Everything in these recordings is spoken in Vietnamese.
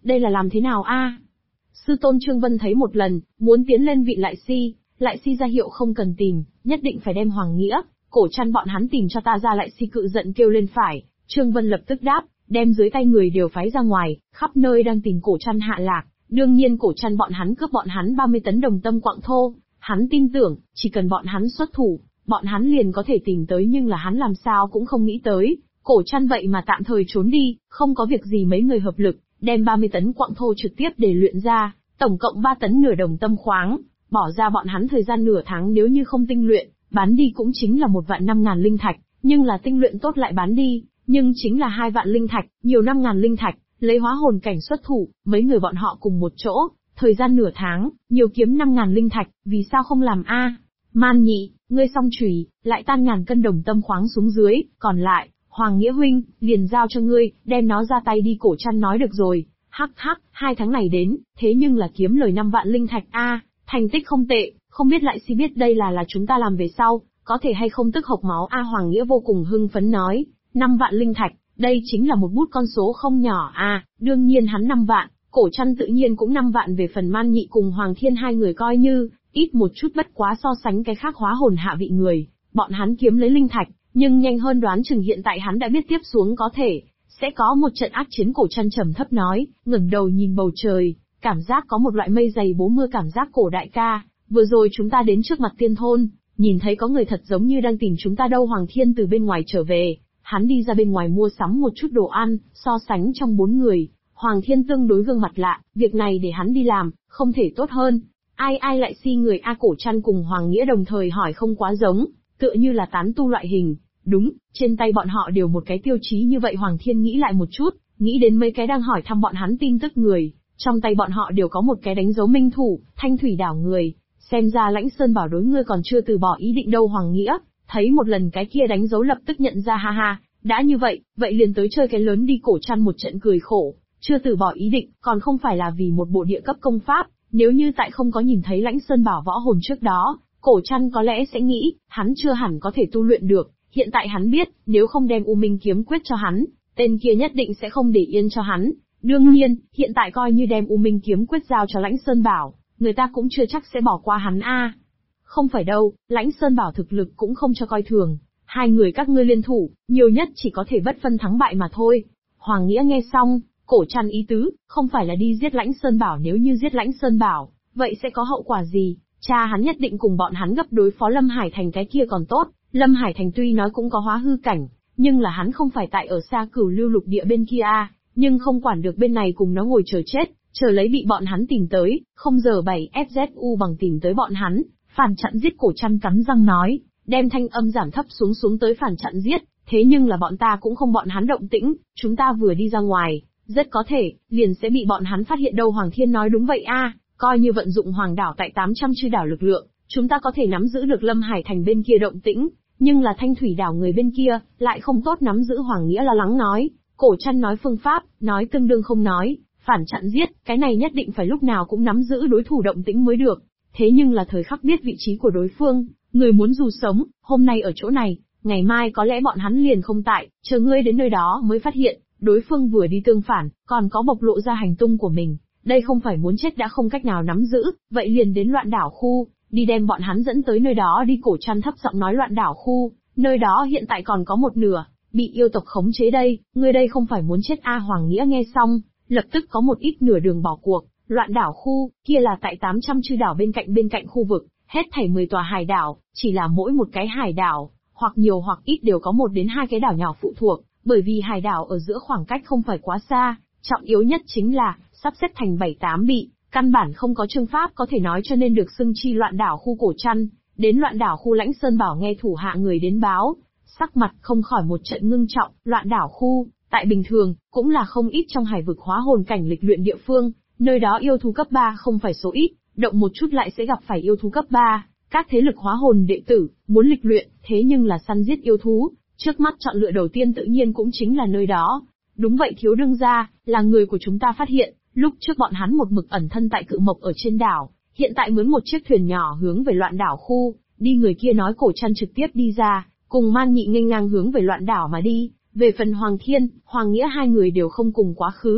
đây là làm thế nào a? Sư tôn Trương Vân thấy một lần, muốn tiến lên vị Lại Si ra hiệu không cần tìm, nhất định phải đem Hoàng Nghĩa, Cổ Trăn bọn hắn tìm cho ta ra. Lại Si cự giận kêu lên phải, Trương Vân lập tức đáp, đem dưới tay người đều phái ra ngoài, khắp nơi đang tìm Cổ Trăn hạ lạc. Đương nhiên Cổ Trăn bọn hắn cướp bọn hắn 30 tấn đồng tâm quặng thô, hắn tin tưởng, chỉ cần bọn hắn xuất thủ, bọn hắn liền có thể tìm tới, nhưng là hắn làm sao cũng không nghĩ tới, Cổ Trăn vậy mà tạm thời trốn đi, không có việc gì mấy người hợp lực, đem 30 tấn quặng thô trực tiếp để luyện ra, tổng cộng 3 tấn nửa đồng tâm khoáng, bỏ ra bọn hắn thời gian nửa tháng, nếu như không tinh luyện, bán đi cũng chính là 1.500.000 linh thạch, nhưng là tinh luyện tốt lại bán đi, nhưng chính là 2 vạn linh thạch, nhiều 5.000 linh thạch, lấy hóa hồn cảnh xuất thủ, mấy người bọn họ cùng một chỗ, thời gian nửa tháng, nhiều kiếm 5.000 linh thạch, vì sao không làm a? Man Nhị, ngươi song chùy, lại tan ngàn cân đồng tâm khoáng xuống dưới, còn lại, Hoàng Nghĩa huynh, liền giao cho ngươi, đem nó ra tay đi. Cổ Trăn nói được rồi, hắc hắc, 2 tháng này đến, thế nhưng là kiếm lời 5 vạn linh thạch a, thành tích không tệ, không biết Lại Si biết đây là chúng ta làm về sau, có thể hay không tức hộc máu a? Hoàng Nghĩa vô cùng hưng phấn nói, 5 vạn linh thạch, đây chính là một bút con số không nhỏ a, đương nhiên hắn 5 vạn, Cổ Trăn tự nhiên cũng 5 vạn. Về phần Man Nhị cùng Hoàng Thiên hai người coi như ít một chút, bất quá so sánh cái khác hóa hồn hạ vị người, bọn hắn kiếm lấy linh thạch, nhưng nhanh hơn đoán chừng hiện tại hắn đã biết tiếp xuống có thể sẽ có một trận ác chiến. Cổ Trăn trầm thấp nói, ngẩng đầu nhìn bầu trời, cảm giác có một loại mây dày bố mưa cảm giác. Cổ đại ca, vừa rồi chúng ta đến trước mặt tiên thôn, nhìn thấy có người thật giống như đang tìm chúng ta đâu. Hoàng Thiên từ bên ngoài trở về, hắn đi ra bên ngoài mua sắm một chút đồ ăn, so sánh trong 4 người, Hoàng Thiên tương đối gương mặt lạ, việc này để hắn đi làm, không thể tốt hơn. Ai Lại Si người a? Cổ Trăn cùng Hoàng Nghĩa đồng thời hỏi, không quá giống, tựa như là tán tu loại hình. Đúng, trên tay bọn họ đều một cái tiêu chí như vậy. Hoàng Thiên nghĩ lại một chút, nghĩ đến mấy cái đang hỏi thăm bọn hắn tin tức người, trong tay bọn họ đều có một cái đánh dấu minh thủ, Thanh Thủy đảo người, xem ra Lãnh Sơn Bảo đối ngươi còn chưa từ bỏ ý định đâu. Hoàng Nghĩa thấy một lần cái kia đánh dấu lập tức nhận ra, ha ha, đã như vậy, vậy liền tới chơi cái lớn đi. Cổ Trăn một trận cười khổ, chưa từ bỏ ý định, còn không phải là vì một bộ địa cấp công pháp, nếu như tại không có nhìn thấy Lãnh Sơn Bảo võ hồn trước đó, Cổ Trăn có lẽ sẽ nghĩ, hắn chưa hẳn có thể tu luyện được. Hiện tại hắn biết, nếu không đem U Minh kiếm quyết cho hắn, tên kia nhất định sẽ không để yên cho hắn. Đương nhiên, hiện tại coi như đem U Minh kiếm quyết giao cho Lãnh Sơn Bảo, người ta cũng chưa chắc sẽ bỏ qua hắn a. Không phải đâu, Lãnh Sơn Bảo thực lực cũng không cho coi thường. 2 người các ngươi liên thủ, nhiều nhất chỉ có thể bất phân thắng bại mà thôi. Hoàng Nghĩa nghe xong, Cổ Trăn ý tứ, không phải là đi giết Lãnh Sơn Bảo. Nếu như giết Lãnh Sơn Bảo, vậy sẽ có hậu quả gì? Cha hắn nhất định cùng bọn hắn gấp đối phó Lâm Hải Thành cái kia còn tốt. Lâm Hải Thành tuy nói cũng có hóa hư cảnh, nhưng là hắn không phải tại ở xa Cửu Lưu lục địa bên kia a, nhưng không quản được bên này cùng nó ngồi chờ chết, chờ lấy bị bọn hắn tìm tới, không giờ 7 FZU bằng tìm tới bọn hắn, phản chặn giết. Cổ Trăn cắn răng nói, đem thanh âm giảm thấp xuống tới, phản chặn giết, thế nhưng là bọn ta cũng không bọn hắn động tĩnh, chúng ta vừa đi ra ngoài, rất có thể, liền sẽ bị bọn hắn phát hiện đâu. Hoàng Thiên nói đúng vậy a, coi như vận dụng Hoàng đảo tại 800 chư đảo lực lượng, chúng ta có thể nắm giữ được Lâm Hải Thành bên kia động tĩnh, nhưng là Thanh Thủy đảo người bên kia, lại không tốt nắm giữ. Hoàng Nghĩa lo lắng nói, Cổ Trăn nói phương pháp, nói tương đương không nói, phản chặn giết, cái này nhất định phải lúc nào cũng nắm giữ đối thủ động tĩnh mới được. Thế nhưng là thời khắc biết vị trí của đối phương, người muốn dù sống, hôm nay ở chỗ này, ngày mai có lẽ bọn hắn liền không tại, chờ ngươi đến nơi đó mới phát hiện, đối phương vừa đi tương phản, còn có bộc lộ ra hành tung của mình. Đây không phải muốn chết đã không cách nào nắm giữ, vậy liền đến Loạn Đảo khu, đi đem bọn hắn dẫn tới nơi đó đi. Cổ Trăn thấp giọng nói, Loạn Đảo khu, nơi đó hiện tại còn có một nửa bị yêu tộc khống chế đây, ngươi đây không phải muốn chết a? Hoàng Nghĩa nghe xong, lập tức có một ít nửa đường bỏ cuộc. Loạn Đảo khu, kia là tại 800 chư đảo bên cạnh khu vực, hết thảy 10 tòa hải đảo, chỉ là mỗi một cái hải đảo, hoặc nhiều hoặc ít đều có 1 đến 2 cái đảo nhỏ phụ thuộc, bởi vì hải đảo ở giữa khoảng cách không phải quá xa, trọng yếu nhất chính là sắp xếp thành 7-8 bị, căn bản không có chương pháp có thể nói, cho nên được xưng chi Loạn Đảo khu. Cổ Trăn đến Loạn Đảo khu, Lãnh Sơn Bảo nghe thủ hạ người đến báo, sắc mặt không khỏi một trận ngưng trọng. Loạn Đảo khu, tại bình thường, cũng là không ít trong hải vực hóa hồn cảnh lịch luyện địa phương, nơi đó yêu thú cấp 3 không phải số ít, động một chút lại sẽ gặp phải yêu thú cấp 3. Các thế lực hóa hồn đệ tử, muốn lịch luyện, thế nhưng là săn giết yêu thú, trước mắt chọn lựa đầu tiên tự nhiên cũng chính là nơi đó. Đúng vậy thiếu đương gia, là người của chúng ta phát hiện, lúc trước bọn hắn một mực ẩn thân tại Cự Mộc ở trên đảo, hiện tại mướn một chiếc thuyền nhỏ hướng về Loạn Đảo khu, đi. Người kia nói. Cổ Trăn trực tiếp đi ra, cùng Man Nhị nghênh ngang hướng về Loạn Đảo mà đi. Về phần Hoàng Thiên, Hoàng Nghĩa hai người đều không cùng quá khứ.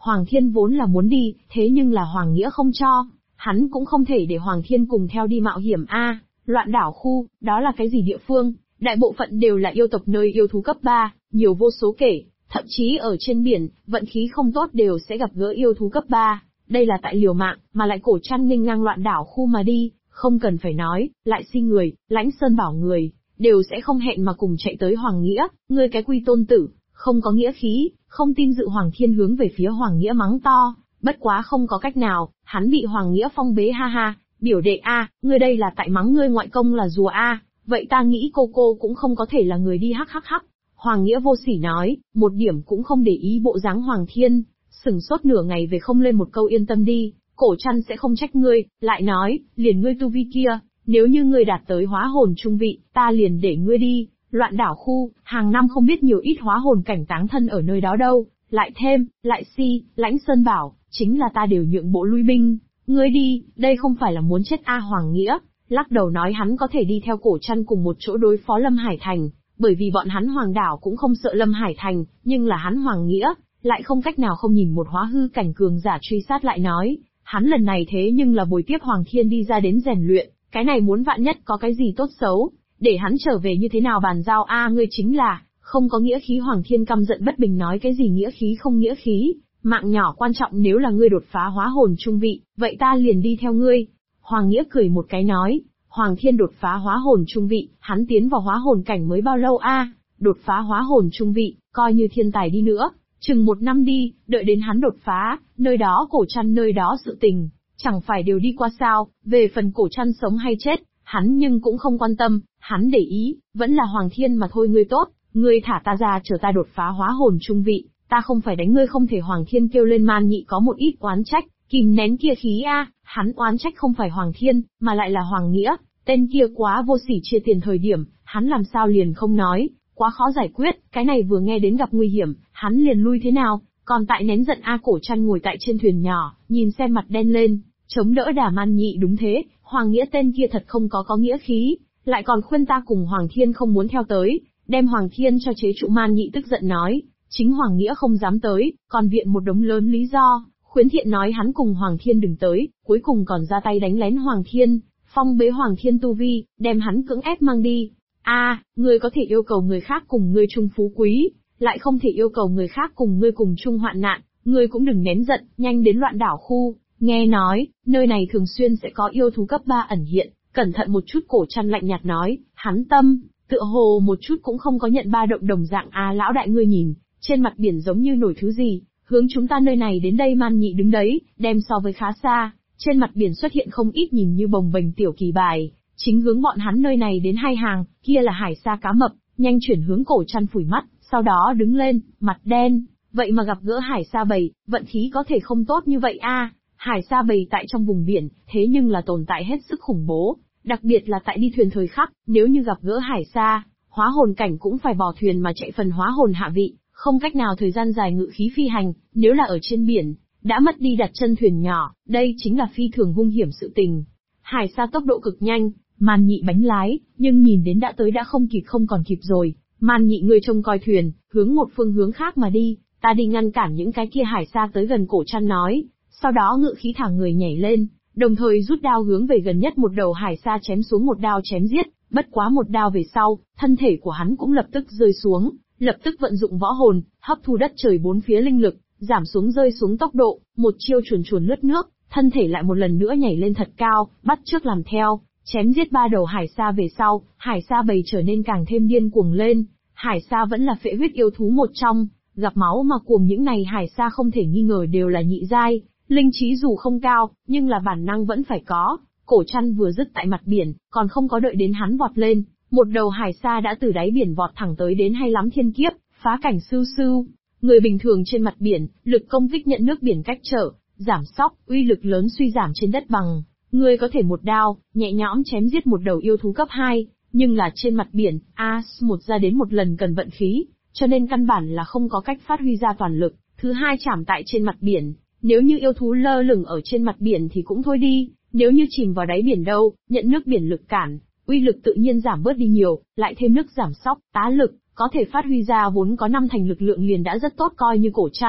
Hoàng Thiên vốn là muốn đi, thế nhưng là Hoàng Nghĩa không cho. Hắn cũng không thể để Hoàng Thiên cùng theo đi mạo hiểm a. Loạn đảo khu, đó là cái gì địa phương? Đại bộ phận đều là yêu tộc nơi yêu thú cấp 3, nhiều vô số kể. Thậm chí ở trên biển, vận khí không tốt đều sẽ gặp gỡ yêu thú cấp 3. Đây là tại liều mạng, mà lại Cổ Trăn nghênh ngang loạn đảo khu mà đi, không cần phải nói, lại Si người, Lãnh Sơn Bảo người, đều sẽ không hẹn mà cùng chạy tới Hoàng Nghĩa, ngươi cái quy tôn tử, không có nghĩa khí, không tin dự. Hoàng Thiên hướng về phía Hoàng Nghĩa mắng to, bất quá không có cách nào, hắn bị Hoàng Nghĩa phong bế ha ha, biểu đệ a, ngươi đây là tại mắng ngươi ngoại công là rùa a, vậy ta nghĩ cô cũng không có thể là người đi hắc hắc hắc. Hoàng Nghĩa vô sỉ nói, một điểm cũng không để ý bộ dáng Hoàng Thiên, sừng sốt nửa ngày về không lên một câu yên tâm đi, Cổ Trăn sẽ không trách ngươi, lại nói, liền ngươi tu vi kia, nếu như ngươi đạt tới hóa hồn trung vị, ta liền để ngươi đi. Loạn đảo khu, hàng năm không biết nhiều ít hóa hồn cảnh táng thân ở nơi đó đâu, lại thêm, lại Si, Lãnh Sơn Bảo, chính là ta đều nhượng bộ lui binh, ngươi đi, đây không phải là muốn chết a. Hoàng Nghĩa lắc đầu nói hắn có thể đi theo Cổ Trăn cùng một chỗ đối phó Lâm Hải Thành, bởi vì bọn hắn Hoàng đảo cũng không sợ Lâm Hải Thành, nhưng là hắn Hoàng Nghĩa lại không cách nào không nhìn một hóa hư cảnh cường giả truy sát, lại nói, hắn lần này thế nhưng là bồi tiếp Hoàng Thiên đi ra đến rèn luyện, cái này muốn vạn nhất có cái gì tốt xấu, để hắn trở về như thế nào bàn giao a. Ngươi chính là không có nghĩa khí. Hoàng Thiên căm giận bất bình nói cái gì nghĩa khí không nghĩa khí, mạng nhỏ quan trọng, nếu là ngươi đột phá hóa hồn trung vị, vậy ta liền đi theo ngươi. Hoàng Nghĩa cười một cái nói, Hoàng Thiên đột phá hóa hồn trung vị, hắn tiến vào hóa hồn cảnh mới bao lâu a? Đột phá hóa hồn trung vị, coi như thiên tài đi nữa, chừng 1 năm đi, đợi đến hắn đột phá, nơi đó Cổ Trăn nơi đó sự tình, chẳng phải đều đi qua sao. Về phần Cổ Trăn sống hay chết, hắn nhưng cũng không quan tâm, hắn để ý, vẫn là Hoàng Thiên mà thôi. Ngươi tốt, ngươi thả ta ra chờ ta đột phá hóa hồn trung vị, ta không phải đánh ngươi không thể. Hoàng Thiên kêu lên. Man Nhị có một ít oán trách, kìm nén kia khí a, hắn oán trách không phải Hoàng Thiên, mà lại là Hoàng Nghĩa, tên kia quá vô sỉ. Chia tiền thời điểm, hắn làm sao liền không nói, quá khó giải quyết, cái này vừa nghe đến gặp nguy hiểm, hắn liền lui thế nào, còn tại nén giận a. Cổ Trăn ngồi tại trên thuyền nhỏ, nhìn xem mặt đen lên, chống đỡ đà Man Nhị. Đúng thế, Hoàng Nghĩa tên kia thật không có nghĩa khí, lại còn khuyên ta cùng Hoàng Thiên không muốn theo tới, đem Hoàng Thiên cho chế trụ. Man Nhị tức giận nói, chính Hoàng Nghĩa không dám tới, còn viện một đống lớn lý do, khuyến thiện nói hắn cùng Hoàng Thiên đừng tới, cuối cùng còn ra tay đánh lén Hoàng Thiên, phong bế Hoàng Thiên tu vi, đem hắn cưỡng ép mang đi. Ngươi có thể yêu cầu người khác cùng ngươi chung phú quý, lại không thể yêu cầu người khác cùng ngươi cùng chung hoạn nạn, ngươi cũng đừng nén giận, nhanh đến loạn đảo khu, nghe nói, nơi này thường xuyên sẽ có yêu thú cấp 3 ẩn hiện, cẩn thận một chút. Cổ Trăn lạnh nhạt nói, hắn tâm, tựa hồ một chút cũng không có nhận ba động đồng dạng. Lão đại ngươi nhìn, trên mặt biển giống như nổi thứ gì, hướng chúng ta nơi này đến đây. Man Nhị đứng đấy, đem so với khá xa, trên mặt biển xuất hiện không ít nhìn như bồng bềnh tiểu kỳ bài, chính hướng bọn hắn nơi này đến 2 hàng, kia là hải sa cá mập, nhanh chuyển hướng. Cổ Trăn phủi mắt, sau đó đứng lên, mặt đen, vậy mà gặp gỡ hải sa bầy, vận khí có thể không tốt như vậy a. Hải sa bầy tại trong vùng biển, thế nhưng là tồn tại hết sức khủng bố, đặc biệt là tại đi thuyền thời khắc, nếu như gặp gỡ hải sa, hóa hồn cảnh cũng phải bỏ thuyền mà chạy phần hóa hồn hạ vị, không cách nào thời gian dài ngự khí phi hành. Nếu là ở trên biển, đã mất đi đặt chân thuyền nhỏ, đây chính là phi thường hung hiểm sự tình. Hải sa tốc độ cực nhanh, Man Nhị bánh lái, nhưng nhìn đến đã tới đã không kịp không còn kịp rồi. Man Nhị người trông coi thuyền, hướng một phương hướng khác mà đi, ta đi ngăn cản những cái kia hải sa tới gần. Cổ Trăn nói, sau đó ngự khí thả người nhảy lên, đồng thời rút đao hướng về gần nhất một đầu hải sa chém xuống, một đao chém giết. Bất quá một đao về sau, thân thể của hắn cũng lập tức rơi xuống, lập tức vận dụng võ hồn, hấp thu đất trời bốn phía linh lực, giảm xuống rơi xuống tốc độ, một chiêu chuồn chuồn lướt nước, thân thể lại một lần nữa nhảy lên thật cao, bắt chước làm theo, chém giết 3 đầu hải sa về sau, hải sa bầy trở nên càng thêm điên cuồng lên. Hải sa vẫn là phệ huyết yêu thú một trong, gặp máu mà cuồng. Những này hải sa không thể nghi ngờ đều là nhị giai, linh trí dù không cao, nhưng là bản năng vẫn phải có. Cổ Trăn vừa dứt tại mặt biển, còn không có đợi đến hắn vọt lên, một đầu hải sa đã từ đáy biển vọt thẳng tới đến. Hay lắm thiên kiếp, phá cảnh sưu sưu. Người bình thường trên mặt biển, lực công kích nhận nước biển cách trở, giảm sóc, uy lực lớn suy giảm trên đất bằng. Người có thể một đao, nhẹ nhõm chém giết một đầu yêu thú cấp 2, nhưng là trên mặt biển, một ra đến một lần cần vận khí, cho nên căn bản là không có cách phát huy ra toàn lực. Thứ hai, chạm tại trên mặt biển, nếu như yêu thú lơ lửng ở trên mặt biển thì cũng thôi đi, nếu như chìm vào đáy biển đâu, nhận nước biển lực cản, uy lực tự nhiên giảm bớt đi nhiều, lại thêm nước giảm sóc, tá lực, có thể phát huy ra vốn có 5 thành lực lượng liền đã rất tốt. Coi như Cổ Trăn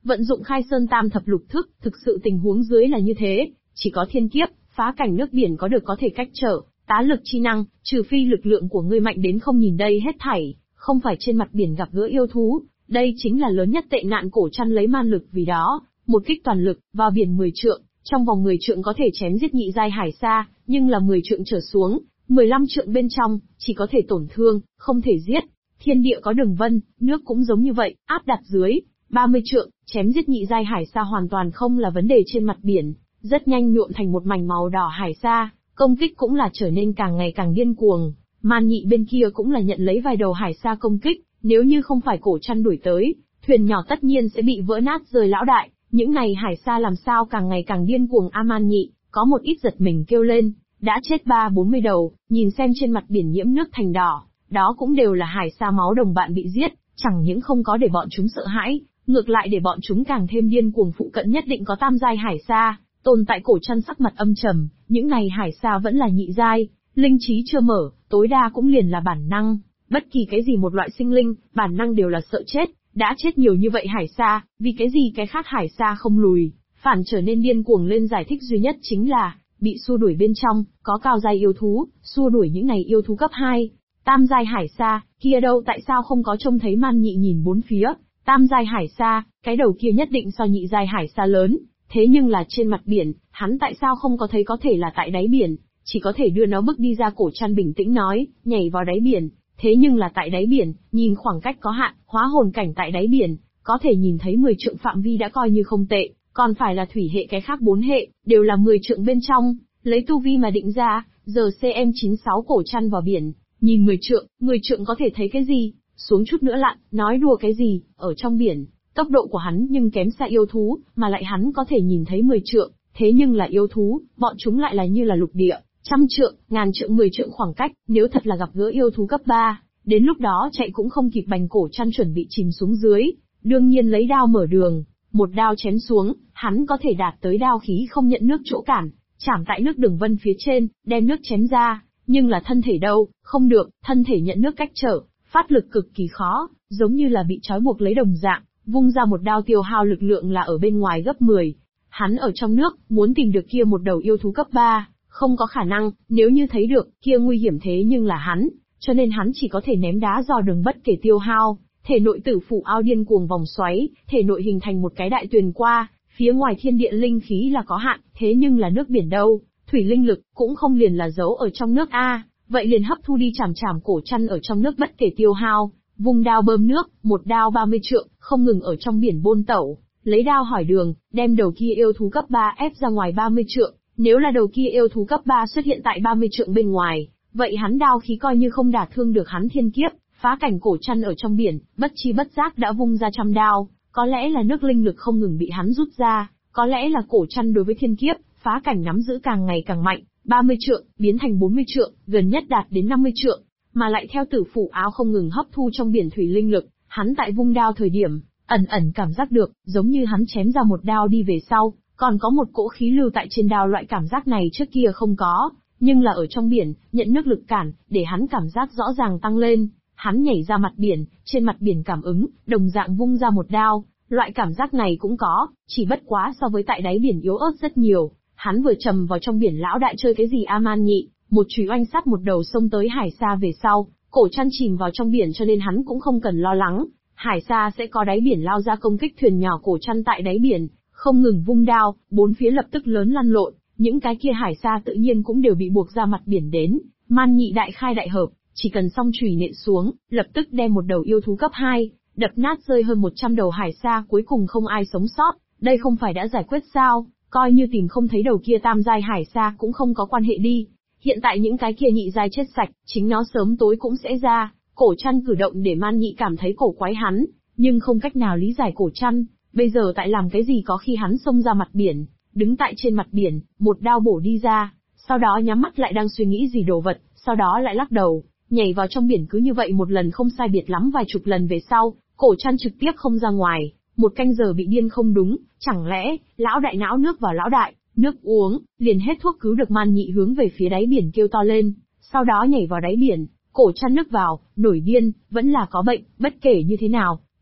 Vận dụng Khai Sơn Tam Thập Lục Thức, thực sự tình huống dưới là như thế, chỉ có thiên kiếp, phá cảnh nước biển có được có thể cách trở, tá lực chi năng, trừ phi lực lượng của ngươi mạnh đến không nhìn đây hết thảy, không phải trên mặt biển gặp gỡ yêu thú, đây chính là lớn nhất tệ nạn. Cổ Trăn lấy man lực vì đó, một kích toàn lực, vào biển 10 trượng, trong vòng 10 trượng có thể chém giết nhị giai hải sa, nhưng là 10 trượng trở xuống, 15 trượng bên trong, chỉ có thể tổn thương, không thể giết. Thiên địa có đường vân, nước cũng giống như vậy, áp đặt dưới 30 trượng, chém giết nhị giai hải sa hoàn toàn không là vấn đề trên mặt biển, rất nhanh nhuộm thành một mảnh màu đỏ hải sa, công kích cũng là trở nên càng ngày càng điên cuồng. Man Nhị bên kia cũng là nhận lấy vài đầu hải sa công kích, nếu như không phải Cổ Trăn đuổi tới, thuyền nhỏ tất nhiên sẽ bị vỡ nát rơi lão đại. Những này hải sa làm sao càng ngày càng điên cuồng a. Man Nhị có một ít giật mình kêu lên, đã chết 30-40 đầu, nhìn xem trên mặt biển nhiễm nước thành đỏ, đó cũng đều là hải sa máu đồng bạn bị giết, chẳng những không có để bọn chúng sợ hãi, ngược lại để bọn chúng càng thêm điên cuồng. Phụ cận nhất định có tam giai hải sa tồn tại. Cổ Trăn sắc mặt âm trầm, những này hải sa vẫn là nhị giai, linh trí chưa mở, tối đa cũng liền là bản năng, bất kỳ cái gì một loại sinh linh, bản năng đều là sợ chết. Đã chết nhiều như vậy hải sa, vì cái gì cái khác hải sa không lùi, phản trở nên điên cuồng lên? Giải thích duy nhất chính là, bị xua đuổi bên trong, có cao giai yêu thú, xua đuổi những này yêu thú cấp 2. Tam giai hải sa, kia đâu tại sao không có trông thấy? Man Nhị nhìn bốn phía, tam giai hải sa, cái đầu kia nhất định so nhị giai hải sa lớn, thế nhưng là trên mặt biển, hắn tại sao không có thấy? Có thể là tại đáy biển, chỉ có thể đưa nó bước đi ra. Cổ Trăn bình tĩnh nói, nhảy vào đáy biển. Thế nhưng là tại đáy biển, nhìn khoảng cách có hạn, hóa hồn cảnh tại đáy biển, có thể nhìn thấy 10 trượng phạm vi đã coi như không tệ, còn phải là thủy hệ, cái khác 4 hệ, đều là 10 trượng bên trong, lấy tu vi mà định ra. Giờ CM96 Cổ Trăn vào biển, nhìn 10 trượng có thể thấy cái gì? Xuống chút nữa lặn, nói đùa cái gì? Ở trong biển, tốc độ của hắn nhưng kém xa yêu thú, mà lại hắn có thể nhìn thấy 10 trượng, thế nhưng là yêu thú, bọn chúng lại là như là lục địa. 100 trượng, ngàn trượng, 10 trượng khoảng cách, nếu thật là gặp gỡ yêu thú cấp 3, đến lúc đó chạy cũng không kịp. Bành Cổ Trăn chuẩn bị chìm xuống dưới, đương nhiên lấy đao mở đường, một đao chém xuống, hắn có thể đạt tới đao khí không nhận nước chỗ cản, chạm tại nước đường vân phía trên, đem nước chém ra, nhưng là thân thể đâu, không được, thân thể nhận nước cách trở, phát lực cực kỳ khó, giống như là bị trói buộc lấy đồng dạng, vung ra một đao tiêu hao lực lượng là ở bên ngoài gấp 10. Hắn ở trong nước, muốn tìm được kia một đầu yêu thú cấp 3. Không có khả năng, nếu như thấy được, kia nguy hiểm thế nhưng là hắn, cho nên hắn chỉ có thể ném đá dò đường bất kể tiêu hao, thể nội tử phủ ao điên cuồng vòng xoáy, thể nội hình thành một cái đại tuyền qua, phía ngoài thiên địa linh khí là có hạn, thế nhưng là nước biển đâu, thủy linh lực, cũng không liền là giấu ở trong nước a, vậy liền hấp thu đi. Chảm Cổ Trăn ở trong nước bất kể tiêu hao, vùng đao bơm nước, một đao 30 trượng, không ngừng ở trong biển bôn tẩu, lấy đao hỏi đường, đem đầu kia yêu thú cấp 3 ép ra ngoài 30 trượng. Nếu là đầu kia yêu thú cấp 3 xuất hiện tại 30 trượng bên ngoài, vậy hắn đao khí coi như không đả thương được hắn. Thiên kiếp, phá cảnh. Cổ Trăn ở trong biển, bất chi bất giác đã vung ra 100 đao, có lẽ là nước linh lực không ngừng bị hắn rút ra, có lẽ là Cổ Trăn đối với thiên kiếp, phá cảnh nắm giữ càng ngày càng mạnh, 30 trượng, biến thành 40 trượng, gần nhất đạt đến 50 trượng, mà lại theo tử phủ áo không ngừng hấp thu trong biển thủy linh lực, hắn tại vung đao thời điểm, ẩn ẩn cảm giác được, giống như hắn chém ra một đao đi về sau, còn có một cỗ khí lưu tại trên đao. Loại cảm giác này trước kia không có, nhưng là ở trong biển, nhận nước lực cản, để hắn cảm giác rõ ràng tăng lên. Hắn nhảy ra mặt biển, trên mặt biển cảm ứng, đồng dạng vung ra một đao, loại cảm giác này cũng có, chỉ bất quá so với tại đáy biển yếu ớt rất nhiều. Hắn vừa trầm vào trong biển, lão đại chơi cái gì a? Man Nhị, một chùy oanh sát một đầu sông tới hải sa về sau, Cổ Trăn chìm vào trong biển cho nên hắn cũng không cần lo lắng, hải sa sẽ có đáy biển lao ra công kích thuyền nhỏ. Cổ Trăn tại đáy biển, không ngừng vung đao, bốn phía lập tức lớn lăn lộn, những cái kia hải sa tự nhiên cũng đều bị buộc ra mặt biển đến. Man Nhị đại khai đại hợp, chỉ cần song chùy nện xuống, lập tức đem một đầu yêu thú cấp 2, đập nát rơi hơn 100 đầu hải sa, cuối cùng không ai sống sót. Đây không phải đã giải quyết sao? Coi như tìm không thấy đầu kia tam giai hải sa cũng không có quan hệ đi. Hiện tại những cái kia nhị giai chết sạch, chính nó sớm tối cũng sẽ ra. Cổ Trăn cử động để Man Nhị cảm thấy cổ quái hắn, nhưng không cách nào lý giải Cổ Trăn bây giờ tại làm cái gì. Có khi hắn xông ra mặt biển, đứng tại trên mặt biển, một đao bổ đi ra, sau đó nhắm mắt lại đang suy nghĩ gì đồ vật, sau đó lại lắc đầu, nhảy vào trong biển. Cứ như vậy một lần không sai biệt lắm vài chục lần về sau, Cổ Trăn trực tiếp không ra ngoài. Một canh giờ bị điên không đúng, chẳng lẽ, lão đại não nước vào lão đại, nước uống, liền hết thuốc cứu được. Man Nhị hướng về phía đáy biển kêu to lên, sau đó nhảy vào đáy biển, Cổ Trăn nước vào, nổi điên, vẫn là có bệnh, bất kể như thế nào,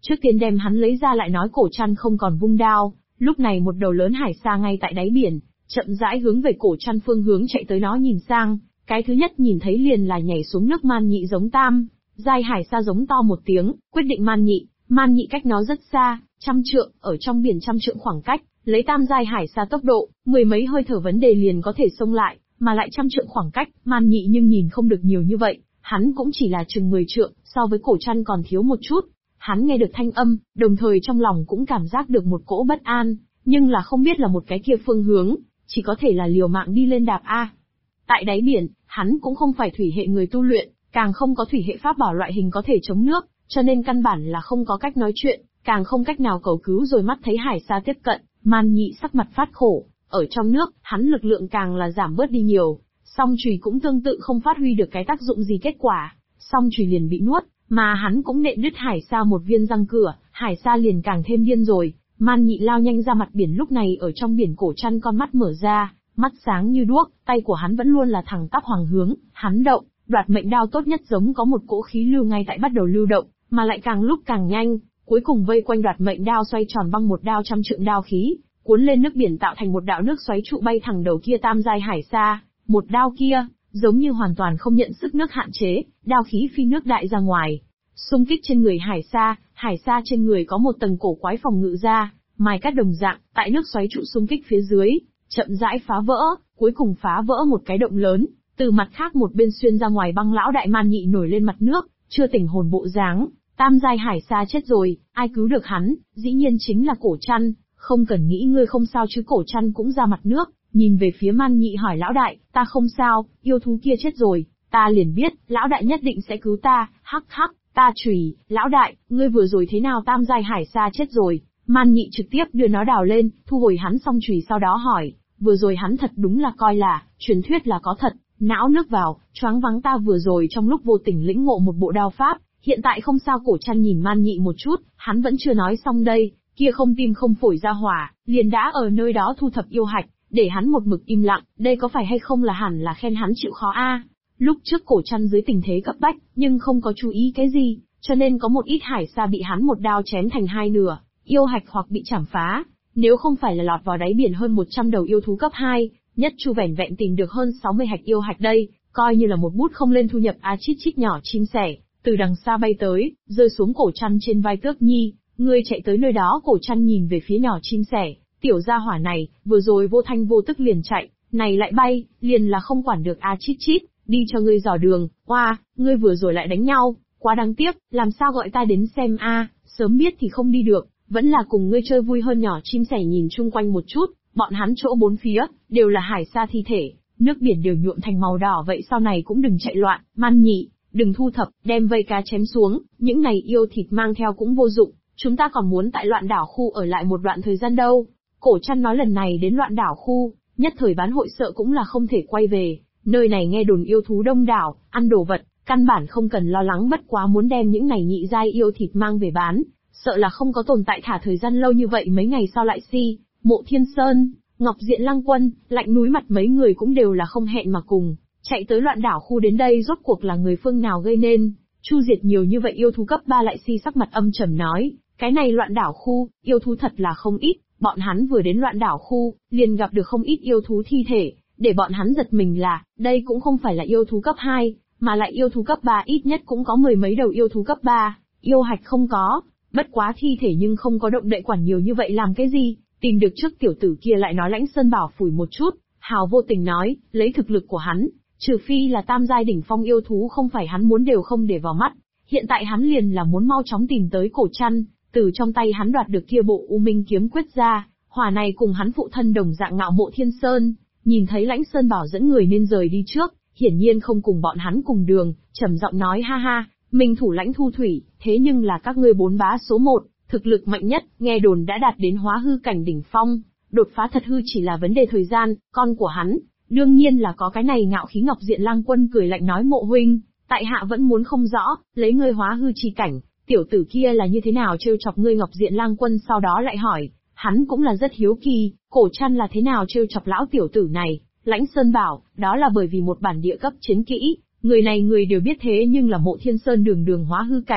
Trước tiên đem hắn lấy ra lại nói Cổ Trăn không còn vung đao, lúc này một đầu lớn hải sa ngay tại đáy biển, chậm rãi hướng về Cổ Trăn phương hướng chạy tới. Nó nhìn sang, cái thứ nhất nhìn thấy liền là nhảy xuống nước Man Nhị giống tam giai hải sa giống to một tiếng, quyết định Man Nhị cách nó rất xa, 100 trượng, ở trong biển 100 trượng khoảng cách, lấy tam giai hải sa tốc độ, mười mấy hơi thở vấn đề liền có thể xông lại, mà lại 100 trượng khoảng cách, Man Nhị nhưng nhìn không được nhiều như vậy, hắn cũng chỉ là chừng 10 trượng, so với Cổ Trăn còn thiếu một chút. Hắn nghe được thanh âm, đồng thời trong lòng cũng cảm giác được một cỗ bất an, nhưng là không biết là một cái kia phương hướng, chỉ có thể là liều mạng đi lên đạp a. Tại đáy biển, hắn cũng không phải thủy hệ người tu luyện, càng không có thủy hệ pháp bảo loại hình có thể chống nước, cho nên căn bản là không có cách nói chuyện, càng không cách nào cầu cứu. Rồi mắt thấy hải sa tiếp cận, Man Nhị sắc mặt phát khổ, ở trong nước, hắn lực lượng càng là giảm bớt đi nhiều, song chùy cũng tương tự không phát huy được cái tác dụng gì, kết quả, song chùy liền bị nuốt, mà hắn cũng nện đứt hải sa một viên răng cửa, hải sa liền càng thêm điên rồi. Man Nhị lao nhanh ra mặt biển, lúc này ở trong biển Cổ Trăn con mắt mở ra, mắt sáng như đuốc, tay của hắn vẫn luôn là thẳng tắp hoàng hướng, hắn động, đoạt mệnh đao tốt nhất giống có một cỗ khí lưu ngay tại bắt đầu lưu động, mà lại càng lúc càng nhanh, cuối cùng vây quanh đoạt mệnh đao xoay tròn băng một đao 100 trượng đao khí, cuốn lên nước biển tạo thành một đạo nước xoáy trụ bay thẳng đầu kia tam giai hải sa. Một đao kia, giống như hoàn toàn không nhận sức nước hạn chế, đao khí phi nước đại ra ngoài, xung kích trên người hải sa trên người có một tầng cổ quái phòng ngự ra, mài cắt đồng dạng, tại nước xoáy trụ xung kích phía dưới, chậm rãi phá vỡ, cuối cùng phá vỡ một cái động lớn, từ mặt khác một bên xuyên ra ngoài. Băng lão đại Man Nhị nổi lên mặt nước, chưa tỉnh hồn bộ dáng, tam giai hải sa chết rồi, ai cứu được hắn, dĩ nhiên chính là Cổ Trăn. Không cần nghĩ ngươi không sao chứ? Cổ Trăn cũng ra mặt nước, nhìn về phía Man Nhị hỏi lão đại, ta không sao, yêu thú kia chết rồi, ta liền biết, lão đại nhất định sẽ cứu ta, hắc hắc, ta chùy, lão đại, ngươi vừa rồi thế nào? Tam giai hải sa chết rồi. Man Nhị trực tiếp đưa nó đào lên, thu hồi hắn song chùy, sau đó hỏi, vừa rồi hắn thật đúng là coi là, truyền thuyết là có thật, não nước vào, choáng váng, ta vừa rồi trong lúc vô tình lĩnh ngộ một bộ đao pháp, hiện tại không sao. Cổ Trăn nhìn Man Nhị một chút, hắn vẫn chưa nói xong đây, kia không tim không phổi ra hỏa, liền đã ở nơi đó thu thập yêu hạch, để hắn một mực im lặng, đây có phải hay không là hẳn là khen hắn chịu khó a. Lúc trước Cổ Trăn dưới tình thế cấp bách, nhưng không có chú ý cái gì, cho nên có một ít hải sa bị hắn một đao chém thành hai nửa, yêu hạch hoặc bị chảm phá. Nếu không phải là lọt vào đáy biển hơn 100 đầu yêu thú cấp 2, nhất chu vẻn vẹn tìm được hơn 60 hạch yêu hạch đây, coi như là một bút không lên thu nhập a. Chít chít nhỏ chim sẻ, từ đằng xa bay tới, rơi xuống Cổ Trăn trên vai. Tước Nhi, ngươi chạy tới nơi đó. Cổ Trăn nhìn về phía nhỏ chim sẻ, tiểu gia hỏa này, vừa rồi vô thanh vô tức liền chạy, này lại bay, liền là không quản được a. Chít chít, đi cho ngươi dò đường, oa, ngươi vừa rồi lại đánh nhau, quá đáng tiếc, làm sao gọi ta đến xem a, sớm biết thì không đi được, vẫn là cùng ngươi chơi vui hơn. Nhỏ chim sẻ nhìn chung quanh một chút, bọn hắn chỗ bốn phía, đều là hải sa thi thể, nước biển đều nhuộm thành màu đỏ, vậy sau này cũng đừng chạy loạn. Man Nhị, đừng thu thập, đem vây cá chém xuống, những này yêu thịt mang theo cũng vô dụng, chúng ta còn muốn tại Loạn Đảo khu ở lại một đoạn thời gian đâu. Cổ Trăn nói lần này đến Loạn Đảo khu, nhất thời bán hội sợ cũng là không thể quay về, nơi này nghe đồn yêu thú đông đảo, ăn đồ vật, căn bản không cần lo lắng, bất quá muốn đem những này nhị giai yêu thịt mang về bán, sợ là không có tồn tại thả thời gian lâu như vậy. Mấy ngày sau lại Mộ Thiên Sơn, Ngọc Diện Lăng Quân, Lạnh Núi Mặt mấy người cũng đều là không hẹn mà cùng, chạy tới Loạn Đảo khu. Đến đây rốt cuộc là người phương nào gây nên chu diệt nhiều như vậy yêu thú cấp 3? Lại sắc mặt âm trầm nói, cái này Loạn Đảo khu, yêu thú thật là không ít, bọn hắn vừa đến Loạn Đảo khu, liền gặp được không ít yêu thú thi thể, để bọn hắn giật mình là, đây cũng không phải là yêu thú cấp 2, mà lại yêu thú cấp 3, ít nhất cũng có mười mấy đầu yêu thú cấp 3, yêu hạch không có, bất quá thi thể nhưng không có động đậy, quản nhiều như vậy làm cái gì? Tìm được trước tiểu tử kia lại nói. Lãnh Sơn Bảo phủi một chút, hào vô tình nói, lấy thực lực của hắn, trừ phi là tam giai đỉnh phong yêu thú không phải hắn muốn đều không để vào mắt, hiện tại hắn liền là muốn mau chóng tìm tới Cổ Trăn, từ trong tay hắn đoạt được kia bộ U Minh kiếm quyết ra, hỏa này cùng hắn phụ thân đồng dạng ngạo Mộ Thiên Sơn, nhìn thấy Lãnh Sơn Bảo dẫn người nên rời đi trước, hiển nhiên không cùng bọn hắn cùng đường, trầm giọng nói, ha ha, mình thủ lãnh thu thủy, thế nhưng là các ngươi bốn bá số 1, thực lực mạnh nhất, nghe đồn đã đạt đến hóa hư cảnh đỉnh phong, đột phá thật hư chỉ là vấn đề thời gian. Con của hắn, đương nhiên là có cái này ngạo khí. Ngọc Diện Lăng Quân cười lạnh nói, Mộ huynh, tại hạ vẫn muốn không rõ, lấy ngươi hóa hư chi cảnh, tiểu tử kia là như thế nào trêu chọc ngươi? Ngọc Diện Lăng Quân sau đó lại hỏi, hắn cũng là rất hiếu kỳ, Cổ Trăn là thế nào trêu chọc lão tiểu tử này? Lãnh Sơn bảo, đó là bởi vì một bản địa cấp chiến kỹ, người này người đều biết, thế nhưng là Mộ Thiên Sơn đường đường hóa hư cảnh,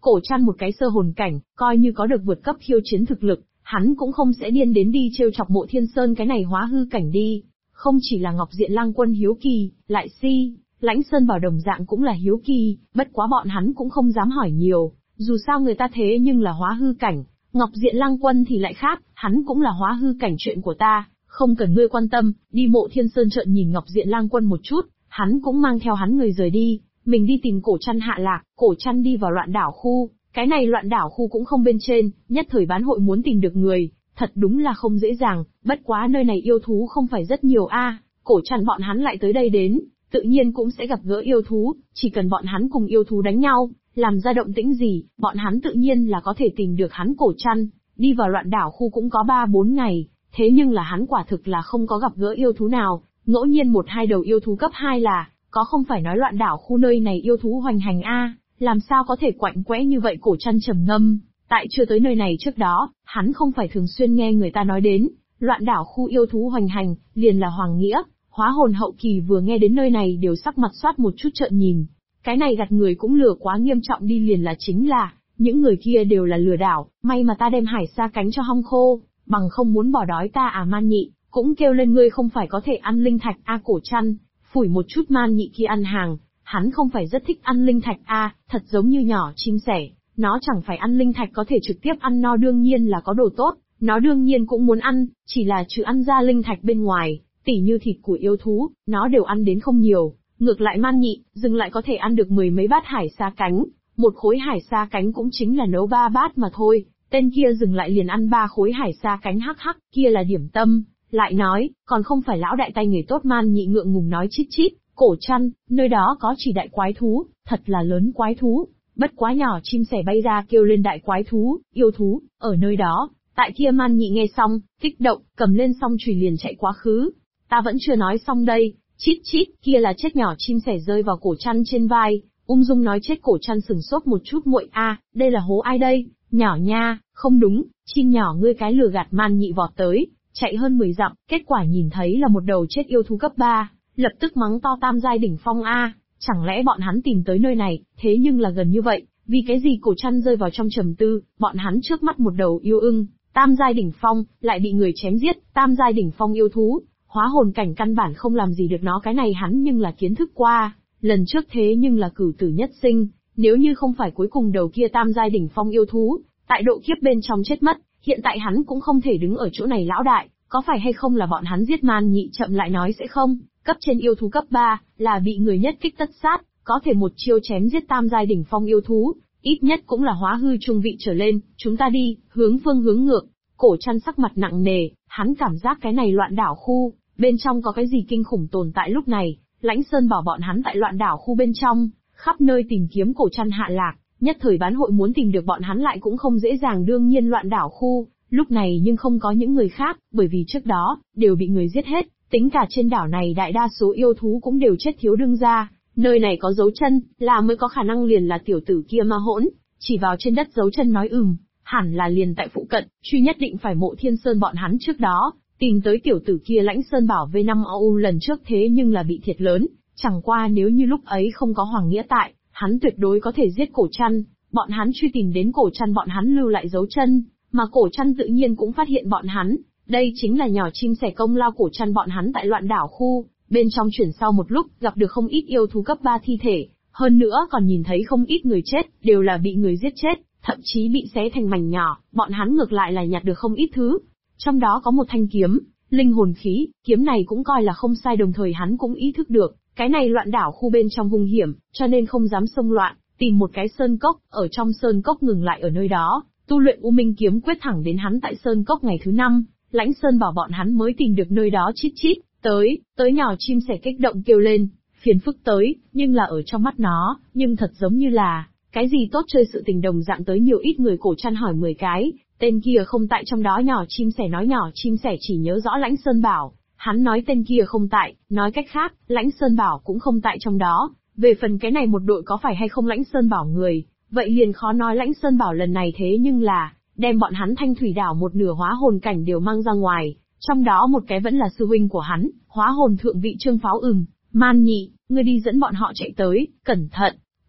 Cổ Trăn một cái sơ hồn cảnh, coi như có được vượt cấp khiêu chiến thực lực, hắn cũng không sẽ điên đến đi trêu chọc Mộ Thiên Sơn cái này hóa hư cảnh đi. Không chỉ là Ngọc Diện Lang Quân hiếu kỳ, lại si, Lãnh Sơn Bảo đồng dạng cũng là hiếu kỳ, bất quá bọn hắn cũng không dám hỏi nhiều, dù sao người ta thế nhưng là hóa hư cảnh, Ngọc Diện Lang Quân thì lại khác, hắn cũng là hóa hư cảnh, chuyện của ta, không cần ngươi quan tâm. Đi. Mộ Thiên Sơn trợn nhìn Ngọc Diện Lang Quân một chút, hắn cũng mang theo hắn người rời đi, mình đi tìm Cổ Trăn hạ lạc. Cổ Trăn đi vào Loạn Đảo khu, cái này Loạn Đảo khu cũng không bên trên, nhất thời bán hội muốn tìm được người, thật đúng là không dễ dàng, bất quá nơi này yêu thú không phải rất nhiều a. Cổ Trăn bọn hắn lại tới đây đến, tự nhiên cũng sẽ gặp gỡ yêu thú, chỉ cần bọn hắn cùng yêu thú đánh nhau, làm ra động tĩnh gì, bọn hắn tự nhiên là có thể tìm được hắn. Cổ Trăn đi vào Loạn Đảo khu cũng có 3-4 ngày, thế nhưng là hắn quả thực là không có gặp gỡ yêu thú nào, ngẫu nhiên 1-2 đầu yêu thú cấp 2 là có, không phải nói Loạn Đảo khu nơi này yêu thú hoành hành a, làm sao có thể quạnh quẽ như vậy. Cổ Trăn trầm ngâm, tại chưa tới nơi này trước đó, hắn không phải thường xuyên nghe người ta nói đến Loạn Đảo khu yêu thú hoành hành, liền là Hoàng Nghĩa, hóa hồn hậu kỳ vừa nghe đến nơi này đều sắc mặt xoát một chút trợn nhìn. Cái này gạt người cũng lừa quá nghiêm trọng đi, liền là chính là, những người kia đều là lừa đảo, may mà ta đem hải sa cánh cho hong khô, bằng không muốn bỏ đói ta à. Man Nhị cũng kêu lên, ngươi không phải có thể ăn linh thạch a. Cổ Trăn phủi một chút Man Nhị kia ăn hàng, hắn không phải rất thích ăn linh thạch a, thật giống như nhỏ chim sẻ, nó chẳng phải ăn linh thạch có thể trực tiếp ăn no, đương nhiên là có đồ tốt, nó đương nhiên cũng muốn ăn, chỉ là trừ ăn ra linh thạch bên ngoài, tỉ như thịt của yêu thú, nó đều ăn đến không nhiều. Ngược lại Man Nhị, dừng lại có thể ăn được 10 mấy bát hải sa cánh, một khối hải sa cánh cũng chính là nấu 3 bát mà thôi, tên kia dừng lại liền ăn 3 khối hải sa cánh, hắc hắc, kia là điểm tâm, lại nói, còn không phải lão đại tay nghề tốt. Man Nhị ngượng ngùng nói chít chít, Cổ Trăn, nơi đó có chỉ đại quái thú, thật là lớn quái thú, bất quá nhỏ chim sẻ bay ra kêu lên đại quái thú, yêu thú, ở nơi đó. Tại kia Man Nhị nghe xong, kích động, cầm lên song chùy liền chạy quá khứ. Ta vẫn chưa nói xong đây. Chít chít, kia là chết nhỏ chim sẻ rơi vào Cổ Trăn trên vai, ung dung nói chết. Cổ Trăn sừng sốt một chút, muội a, đây là hố ai đây? Nhỏ nha, không đúng, chim nhỏ ngươi cái lừa gạt. Man Nhị vọt tới, chạy hơn 10 dặm, kết quả nhìn thấy là một đầu chết yêu thú cấp 3, lập tức mắng to tam giai đỉnh phong a, chẳng lẽ bọn hắn tìm tới nơi này, thế nhưng là gần như vậy, vì cái gì? Cổ Trăn rơi vào trong trầm tư, bọn hắn trước mắt một đầu yêu ưng, tam giai đỉnh phong, lại bị người chém giết, tam giai đỉnh phong yêu thú. Hóa hồn cảnh căn bản không làm gì được nó, cái này hắn nhưng là kiến thức qua, lần trước thế nhưng là cửu tử nhất sinh, nếu như không phải cuối cùng đầu kia tam giai đỉnh phong yêu thú, tại độ kiếp bên trong chết mất, hiện tại hắn cũng không thể đứng ở chỗ này. Lão đại, có phải hay không là bọn hắn giết? Man Nhị chậm lại nói, sẽ không, cấp trên yêu thú cấp 3, là bị người nhất kích tất sát, có thể một chiêu chém giết tam giai đỉnh phong yêu thú, ít nhất cũng là hóa hư trung vị trở lên, chúng ta đi, hướng phương hướng ngược. Cổ Trăn sắc mặt nặng nề, hắn cảm giác cái này Loạn Đảo khu, bên trong có cái gì kinh khủng tồn tại. Lúc này, Lãnh Sơn Bảo bọn hắn tại Loạn Đảo khu bên trong, khắp nơi tìm kiếm Cổ Trăn hạ lạc, nhất thời bán hội muốn tìm được bọn hắn lại cũng không dễ dàng. Đương nhiên Loạn Đảo khu, lúc này nhưng không có những người khác, bởi vì trước đó, đều bị người giết hết, tính cả trên đảo này đại đa số yêu thú cũng đều chết thiếu đương ra, nơi này có dấu chân, là mới có khả năng liền là tiểu tử kia mà hỗn, chỉ vào trên đất dấu chân nói hẳn là liền tại phụ cận, truy nhất định phải Mộ Thiên Sơn bọn hắn trước đó tìm tới tiểu tử kia. Lãnh Sơn Bảo V5AU lần trước thế nhưng là bị thiệt lớn, chẳng qua nếu như lúc ấy không có Hoàng Nghĩa tại, hắn tuyệt đối có thể giết Cổ Trăn. Bọn hắn truy tìm đến Cổ Trăn, bọn hắn lưu lại dấu chân, mà Cổ Trăn tự nhiên cũng phát hiện bọn hắn. Đây chính là nhỏ chim sẻ công lao. Cổ Trăn bọn hắn tại Loạn Đảo khu bên trong chuyển sau một lúc, gặp được không ít yêu thú cấp 3 thi thể, hơn nữa còn nhìn thấy không ít người chết, đều là bị người giết chết, thậm chí bị xé thành mảnh nhỏ. Bọn hắn ngược lại là nhặt được không ít thứ, trong đó có một thanh kiếm, linh hồn khí, kiếm này cũng coi là không sai. Đồng thời hắn cũng ý thức được, cái này Loạn Đảo khu bên trong hung hiểm, cho nên không dám xông loạn, tìm một cái sơn cốc, ở trong sơn cốc ngừng lại ở nơi đó, tu luyện U Minh kiếm quyết. Thẳng đến hắn tại sơn cốc ngày thứ 5, Lãnh Sơn Bảo bọn hắn mới tìm được nơi đó. Chít chít, tới nhỏ chim sẻ kích động kêu lên, phiền phức tới, nhưng là ở trong mắt nó, nhưng thật giống như là cái gì tốt chơi sự tình đồng dạng. Tới nhiều ít người? Cổ Trăn hỏi 10 cái, tên kia không tại trong đó. Nhỏ chim sẻ nói nhỏ chim sẻ chỉ nhớ rõ Lãnh Sơn Bảo, hắn nói tên kia không tại, nói cách khác, Lãnh Sơn Bảo cũng không tại trong đó. Về phần cái này một đội có phải hay không Lãnh Sơn Bảo người, vậy liền khó nói. Lãnh Sơn Bảo lần này thế nhưng là đem bọn hắn Thanh Thủy đảo một nửa hóa hồn cảnh đều mang ra ngoài, trong đó một cái vẫn là sư huynh của hắn, hóa hồn thượng vị Trương Pháo. Man Nhị, ngươi đi dẫn bọn họ chạy tới, cẩn thận.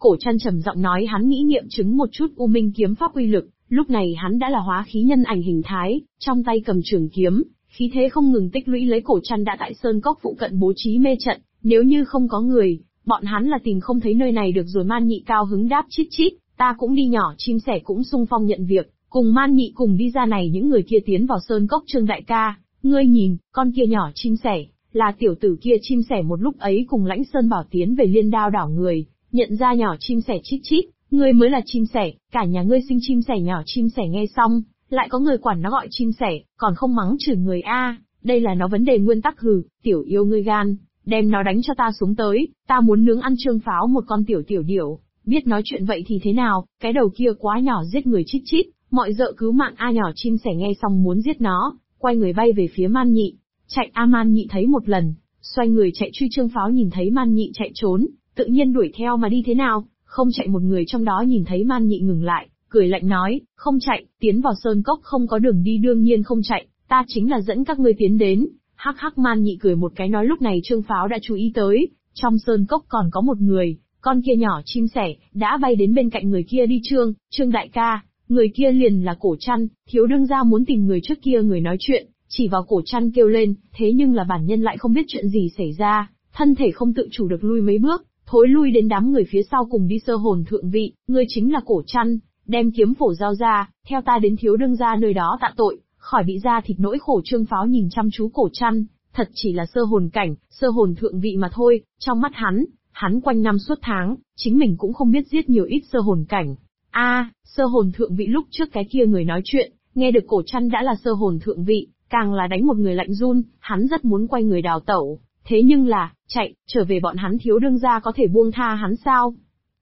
Cổ Trăn trầm giọng nói hắn nghĩ nghiệm chứng một chút U Minh kiếm pháp uy lực, lúc này hắn đã là hóa khí nhân ảnh hình thái, trong tay cầm trường kiếm, khí thế không ngừng tích lũy lấy. Cổ Trăn đã tại sơn cốc phụ cận bố trí mê trận, nếu như không có người, bọn hắn là tìm không thấy nơi này được rồi. Man Nhị cao hứng đáp chít chít, ta cũng đi. Nhỏ chim sẻ cũng xung phong nhận việc, cùng Man Nhị cùng đi ra. Này những người kia tiến vào sơn cốc. Trương đại ca, ngươi nhìn, con kia nhỏ chim sẻ, là tiểu tử kia. Chim sẻ một lúc ấy cùng Lãnh Sơn Bảo tiến về Liên Đao đảo người, nhận ra nhỏ chim sẻ chít chít, ngươi mới là chim sẻ, cả nhà ngươi sinh chim sẻ. Nhỏ chim sẻ nghe xong, lại có người quản nó gọi chim sẻ, còn không mắng chửi người a, đây là nó vấn đề nguyên tắc. Hừ, tiểu yêu ngươi gan, đem nó đánh cho ta xuống tới, ta muốn nướng ăn Trương Pháo một con tiểu điểu. Biết nói chuyện vậy thì thế nào, cái đầu kia quá nhỏ giết người chít chít, mọi dợ cứu mạng a. Nhỏ chim sẻ nghe xong muốn giết nó, quay người bay về phía Man Nhị. Chạy a. Man Nhị thấy một lần, xoay người chạy truy. Trương Pháo nhìn thấy Man Nhị chạy trốn, tự nhiên đuổi theo mà đi. Thế nào, không chạy? Một người trong đó nhìn thấy Man Nhị ngừng lại, cười lạnh nói, không chạy, tiến vào sơn cốc không có đường đi. Đương nhiên không chạy, ta chính là dẫn các ngươi tiến đến. Hắc hắc. Man Nhị cười một cái nói. Lúc này Trương Pháo đã chú ý tới, trong sơn cốc còn có một người, con kia nhỏ chim sẻ, đã bay đến bên cạnh người kia đi. Trương đại ca, người kia liền là Cổ Trăn, thiếu đương gia muốn tìm người trước kia. Người nói chuyện, chỉ vào Cổ Trăn kêu lên, thế nhưng là bản nhân lại không biết chuyện gì xảy ra, thân thể không tự chủ được lui mấy bước, thối lui đến đám người phía sau cùng đi. Sơ hồn thượng vị, ngươi chính là Cổ Trăn, đem kiếm phổ giao ra, theo ta đến thiếu đương gia nơi đó tạ tội, khỏi bị ra thịt nỗi khổ. Trương Pháo nhìn chăm chú Cổ Trăn, thật chỉ là sơ hồn cảnh, sơ hồn thượng vị mà thôi. Trong mắt hắn quanh năm suốt tháng, chính mình cũng không biết giết nhiều ít sơ hồn cảnh. Sơ hồn thượng vị. Lúc trước cái kia người nói chuyện, nghe được Cổ Trăn đã là sơ hồn thượng vị, càng là đánh một người lạnh run, hắn rất muốn quay người đào tẩu, thế nhưng là, chạy, trở về bọn hắn thiếu đương gia có thể buông tha hắn sao?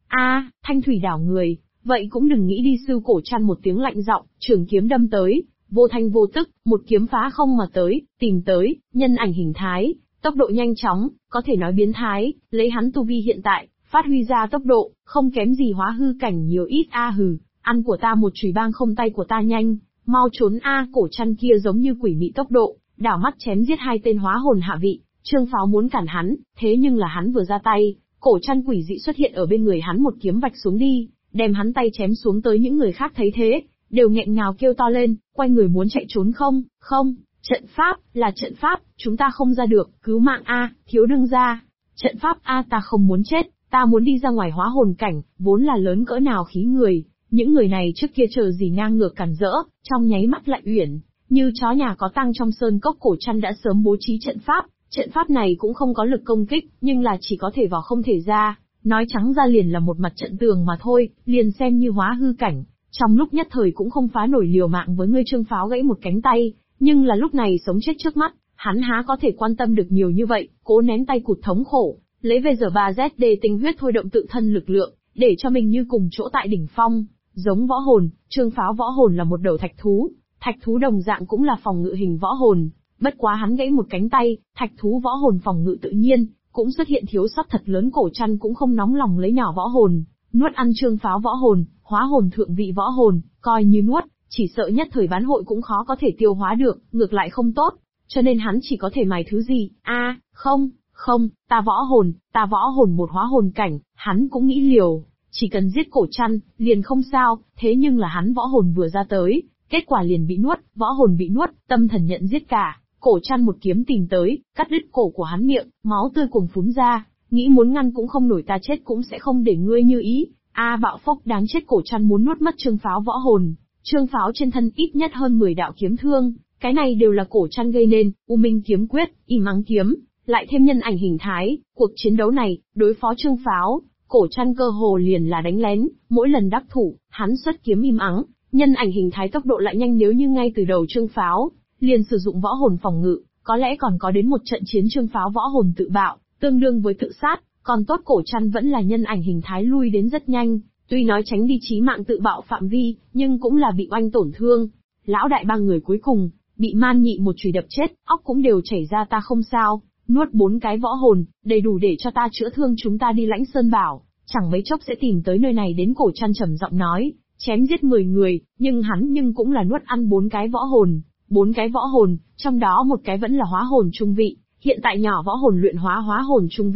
Thanh thủy đảo người, vậy cũng đừng nghĩ đi. Sư Cổ Trăn một tiếng lạnh giọng, trường kiếm đâm tới, vô thanh vô tức, một kiếm phá không mà tới, tìm tới, nhân ảnh hình thái, tốc độ nhanh chóng, có thể nói biến thái, lấy hắn tu vi hiện tại, phát huy ra tốc độ, không kém gì hóa hư cảnh nhiều ít. Hừ, ăn của ta một chùy bang không, tay của ta nhanh, mau trốn a. Cổ Trăn kia giống như quỷ mị tốc độ, đảo mắt chém giết hai tên hóa hồn hạ vị. Trương Pháo muốn cản hắn, thế nhưng là hắn vừa ra tay, Cổ Trăn quỷ dị xuất hiện ở bên người hắn, một kiếm vạch xuống đi, đem hắn tay chém xuống tới. Những người khác thấy thế, đều nghẹn ngào kêu to lên, quay người muốn chạy trốn. Không, trận pháp, là trận pháp, chúng ta không ra được, cứu mạng a, thiếu đương gia. Trận pháp a, ta không muốn chết, ta muốn đi ra ngoài hóa hồn cảnh, vốn là lớn cỡ nào khí người. Những người này trước kia chờ gì ngang ngược cản rỡ, trong nháy mắt lại uyển, như chó nhà có tang. Trong sơn cốc Cổ Trăn đã sớm bố trí trận pháp này cũng không có lực công kích, nhưng là chỉ có thể vào không thể ra, nói trắng ra liền là một mặt trận tường mà thôi, liền xem như hóa hư cảnh, trong lúc nhất thời cũng không phá nổi. Liều mạng với ngươi. Trương Pháo gãy một cánh tay, nhưng là lúc này sống chết trước mắt, hắn há có thể quan tâm được nhiều như vậy, cố nén tay cụt thống khổ, lấy về giờ 3ZD tinh huyết thôi động tự thân lực lượng, để cho mình như cùng chỗ tại đỉnh phong. Giống võ hồn, Trương Pháo võ hồn là một đầu thạch thú đồng dạng cũng là phòng ngự hình võ hồn, bất quá hắn gãy một cánh tay, thạch thú võ hồn phòng ngự tự nhiên cũng xuất hiện thiếu sót thật lớn. Cổ Trăn cũng không nóng lòng lấy nhỏ võ hồn nuốt ăn Trương Pháo võ hồn, hóa hồn thượng vị võ hồn, coi như nuốt, chỉ sợ nhất thời bán hội cũng khó có thể tiêu hóa được, ngược lại không tốt, cho nên hắn chỉ có thể mài thứ gì. Không, ta võ hồn một hóa hồn cảnh, hắn cũng nghĩ liều, chỉ cần giết Cổ Trăn, liền không sao. Thế nhưng là hắn võ hồn vừa ra tới, kết quả liền bị nuốt, võ hồn bị nuốt, tâm thần nhận giết cả. Cổ Trăn một kiếm tìm tới, cắt đứt cổ của hắn miệng, máu tươi cuồn phún ra, nghĩ muốn ngăn cũng không nổi, ta chết cũng sẽ không để ngươi như ý. Bạo phốc đáng chết. Cổ Trăn muốn nuốt mất Trương Pháo võ hồn. Trương Pháo trên thân ít nhất hơn 10 đạo kiếm thương, cái này đều là Cổ Trăn gây nên. U Minh kiếm quyết, im ắng kiếm, lại thêm nhân ảnh hình thái, cuộc chiến đấu này, đối phó Trương Pháo, Cổ Trăn cơ hồ liền là đánh lén, mỗi lần đắc thủ, hắn xuất kiếm im ắng, nhân ảnh hình thái tốc độ lại nhanh. Nếu như ngay từ đầu Trương Pháo liền sử dụng võ hồn phòng ngự, có lẽ còn có đến một trận chiến Trương Pháo võ hồn tự bạo, tương đương với tự sát, còn tốt Cổ Trăn vẫn là nhân ảnh hình thái lui đến rất nhanh, tuy nói tránh đi chí mạng tự bạo phạm vi, nhưng cũng là bị oanh tổn thương. Lão đại ba người cuối cùng, bị Man Nhị một chùy đập chết, óc cũng đều chảy ra. Ta không sao, nuốt 4 cái võ hồn, đầy đủ để cho ta chữa thương. Chúng ta đi Lãnh Sơn Bảo, chẳng mấy chốc sẽ tìm tới nơi này. Đến Cổ Trăn trầm giọng nói, chém giết 10 người, nhưng hắn cũng là nuốt ăn 4 cái võ hồn. 4 cái võ hồn, trong đó một cái vẫn là hóa hồn trung vị, hiện tại nhỏ võ hồn luyện hóa hồn trung vị,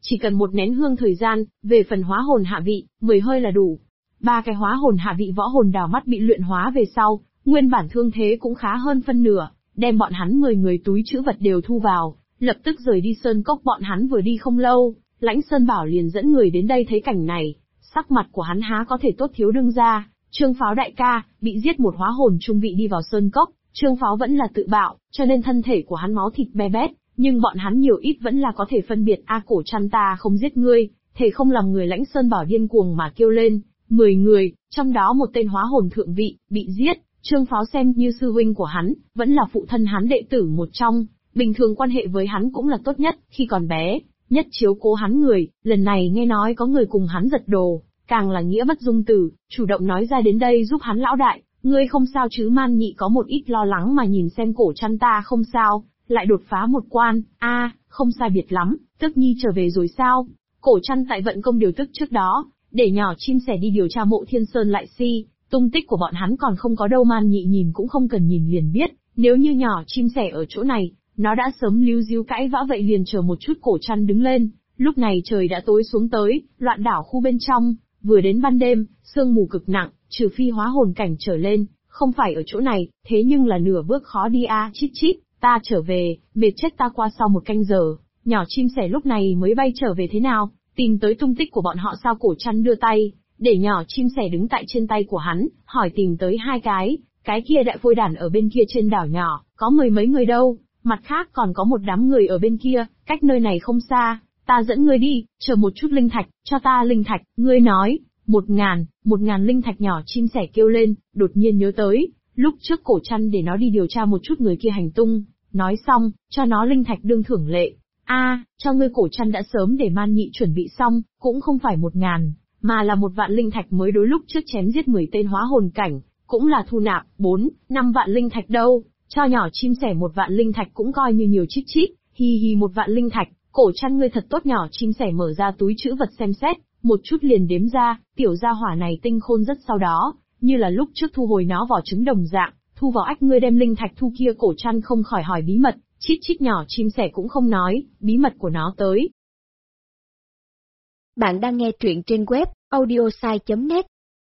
chỉ cần một nén hương thời gian, về phần hóa hồn hạ vị, 10 hơi là đủ. 3 cái hóa hồn hạ vị võ hồn đào mắt bị luyện hóa về sau, nguyên bản thương thế cũng khá hơn phân nửa, đem bọn hắn 10 người túi trữ vật đều thu vào, lập tức rời đi sơn cốc. Bọn hắn vừa đi không lâu, Lãnh Sơn Bảo liền dẫn người đến đây. Thấy cảnh này, sắc mặt của hắn há có thể tốt thiếu đương ra. Trương Pháo đại ca, bị giết một hóa hồn trung vị đi vào sơn cốc, Trương Pháo vẫn là tự bạo, cho nên thân thể của hắn máu thịt be bét, nhưng bọn hắn nhiều ít vẫn là có thể phân biệt. Cổ Trăn ta không giết ngươi, thể không làm người. Lãnh Sơn Bảo điên cuồng mà kêu lên. 10 người, trong đó một tên hóa hồn thượng vị, bị giết. Trương Pháo xem như sư huynh của hắn, vẫn là phụ thân hắn đệ tử một trong, bình thường quan hệ với hắn cũng là tốt nhất. Khi còn bé, nhất chiếu cố hắn người, lần này nghe nói có người cùng hắn giật đồ, càng là nghĩa bất dung tử, chủ động nói ra đến đây giúp hắn. Lão đại, ngươi không sao chứ? Man Nhị có một ít lo lắng mà nhìn xem Cổ Trăn. Ta không sao, lại đột phá một quan. Không sai biệt lắm, Tức Nhi trở về rồi sao? Cổ Trăn tại vận công điều tức trước đó, để nhỏ chim sẻ đi điều tra Mộ Thiên Sơn lại si, tung tích của bọn hắn còn không có đâu. Man Nhị nhìn cũng không cần nhìn liền biết, nếu như nhỏ chim sẻ ở chỗ này, nó đã sớm líu díu cãi vã. Vậy liền chờ một chút. Cổ Trăn đứng lên, lúc này trời đã tối xuống tới, loạn đảo khu bên trong, vừa đến ban đêm, sương mù cực nặng, trừ phi hóa hồn cảnh trở lên, không phải ở chỗ này, thế nhưng là nửa bước khó đi. Chít chít, ta trở về, mệt chết ta. Qua sau một canh giờ, nhỏ chim sẻ lúc này mới bay trở về. Thế nào, tìm tới tung tích của bọn họ sao? Cổ Trăn đưa tay, để nhỏ chim sẻ đứng tại trên tay của hắn, hỏi tìm tới 2 cái kia đại phôi đản ở bên kia trên đảo nhỏ, có 10 mấy người đâu, mặt khác còn có một đám người ở bên kia, cách nơi này không xa, ta dẫn ngươi đi. Chờ một chút, linh thạch, cho ta linh thạch. Ngươi nói, 1.000 linh thạch. Nhỏ chim sẻ kêu lên, đột nhiên nhớ tới, lúc trước Cổ Trăn để nó đi điều tra một chút người kia hành tung, nói xong, cho nó linh thạch đương thưởng lệ. Cho ngươi. Cổ Trăn đã sớm để Man Nhị chuẩn bị xong, cũng không phải 1.000, mà là 1.000 linh thạch mới. Đối lúc trước chém giết 10 tên hóa hồn cảnh, cũng là thu nạp 4-5 vạn linh thạch đâu. Cho nhỏ chim sẻ 1.000 linh thạch cũng coi như nhiều. Chít chít, hi hi, 1.000 linh thạch. Cổ Trăn ngươi thật tốt. Nhỏ chim sẻ mở ra túi trữ vật xem xét, một chút liền đếm ra, tiểu gia hỏa này tinh khôn rất. Sau đó, như là lúc trước thu hồi nó vỏ trứng đồng dạng, thu vào ách. Ngươi đem linh thạch thu kia. Cổ Trăn không khỏi hỏi bí mật. Chít chít, nhỏ chim sẻ cũng không nói bí mật của nó tới. Bạn đang nghe truyện trên web audiosai.net.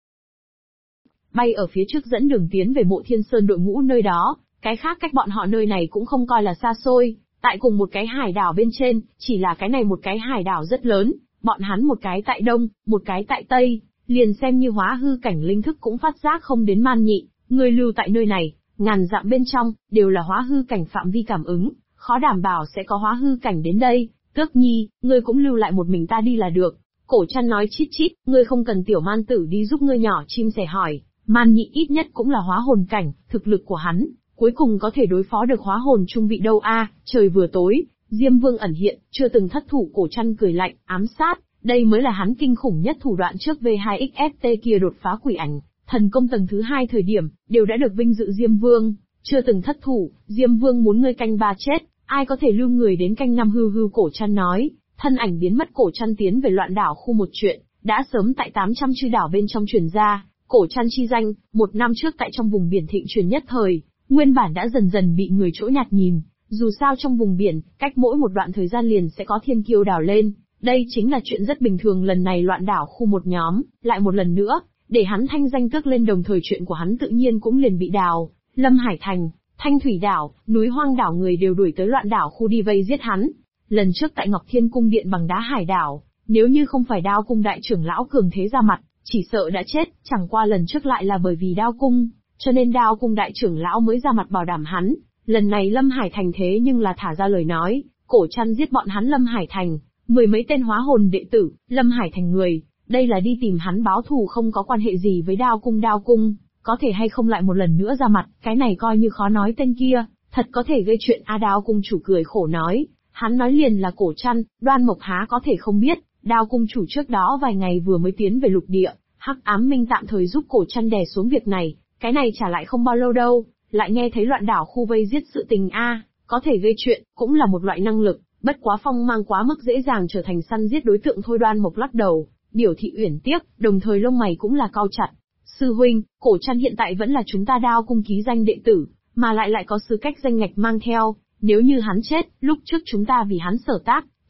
Bay ở phía trước dẫn đường tiến về Mộ Thiên Sơn đội ngũ nơi đó, cái khác cách bọn họ nơi này cũng không coi là xa xôi, tại cùng một cái hải đảo bên trên, chỉ là cái này một cái hải đảo rất lớn, bọn hắn một cái tại đông, một cái tại tây, liền xem như hóa hư cảnh linh thức cũng phát giác không đến. Man Nhị, người lưu tại nơi này, ngàn dặm bên trong, đều là hóa hư cảnh phạm vi cảm ứng, khó đảm bảo sẽ có hóa hư cảnh đến đây. Tước Nhi, ngươi cũng lưu lại một mình ta đi là được. Cổ Trăn nói. Chít chít, ngươi không cần tiểu man tử đi giúp ngươi. Nhỏ chim sẻ hỏi, Man Nhị ít nhất cũng là hóa hồn cảnh, thực lực của hắn, cuối cùng có thể đối phó được hóa hồn trung vị đâu. Trời vừa tối, Diêm Vương ẩn hiện, chưa từng thất thủ. Cổ Trăn cười lạnh, ám sát, đây mới là hắn kinh khủng nhất thủ đoạn. Trước V2XFT kia đột phá quỷ ảnh thần công tầng thứ 2 thời điểm, đều đã được vinh dự Diêm Vương, chưa từng thất thủ. Diêm Vương muốn ngươi canh 3 chết, ai có thể lưu người đến canh 5? Hư. Cổ Trăn nói, thân ảnh biến mất. Cổ Trăn tiến về loạn đảo khu. Một chuyện đã sớm tại 800 chư đảo bên trong truyền ra. Cổ Trăn chi danh, một năm trước tại trong vùng biển thịnh truyền nhất thời, nguyên bản đã dần dần bị người chỗ nhạt nhìn. Dù sao trong vùng biển, cách mỗi một đoạn thời gian liền sẽ có thiên kiêu đào lên, đây chính là chuyện rất bình thường. Lần này loạn đảo khu một nhóm, lại một lần nữa, để hắn thanh danh tước lên, đồng thời chuyện của hắn tự nhiên cũng liền bị đào. Lâm Hải Thành, Thanh Thủy đảo, núi Hoang đảo người đều đuổi tới loạn đảo khu đi vây giết hắn. Lần trước tại Ngọc Thiên cung điện bằng đá hải đảo, nếu như không phải Đao cung đại trưởng lão cường thế ra mặt, chỉ sợ đã chết. Chẳng qua lần trước lại là bởi vì Đao cung, cho nên Đao cung đại trưởng lão mới ra mặt bảo đảm hắn. Lần này Lâm Hải Thành thế nhưng là thả ra lời nói, Cổ Trăn giết bọn hắn Lâm Hải Thành, 10 mấy tên hóa hồn đệ tử, Lâm Hải Thành người, đây là đi tìm hắn báo thù, không có quan hệ gì với Đao cung. Đao cung có thể hay không lại một lần nữa ra mặt, cái này coi như khó nói. Tên kia thật có thể gây chuyện. Đao cung chủ cười khổ nói, hắn nói liền là Cổ Trăn. Đoan Mộc há có thể không biết, Đao cung chủ trước đó vài ngày vừa mới tiến về lục địa, Hắc Ám Minh tạm thời giúp Cổ Trăn đè xuống việc này, cái này trả lại không bao lâu đâu, lại nghe thấy loạn đảo khu vây giết sự tình. Có thể gây chuyện, cũng là một loại năng lực, bất quá phong mang quá mức dễ dàng trở thành săn giết đối tượng thôi. Đoan Mộc lắc đầu, biểu thị uyển tiếc, đồng thời lông mày cũng là cau chặt. Sư huynh, Cổ Trăn hiện tại vẫn là chúng ta Đao cung ký danh đệ tử, mà lại có tư cách danh ngạch mang theo, nếu như hắn chết, lúc trước chúng ta vì hắn sở tác,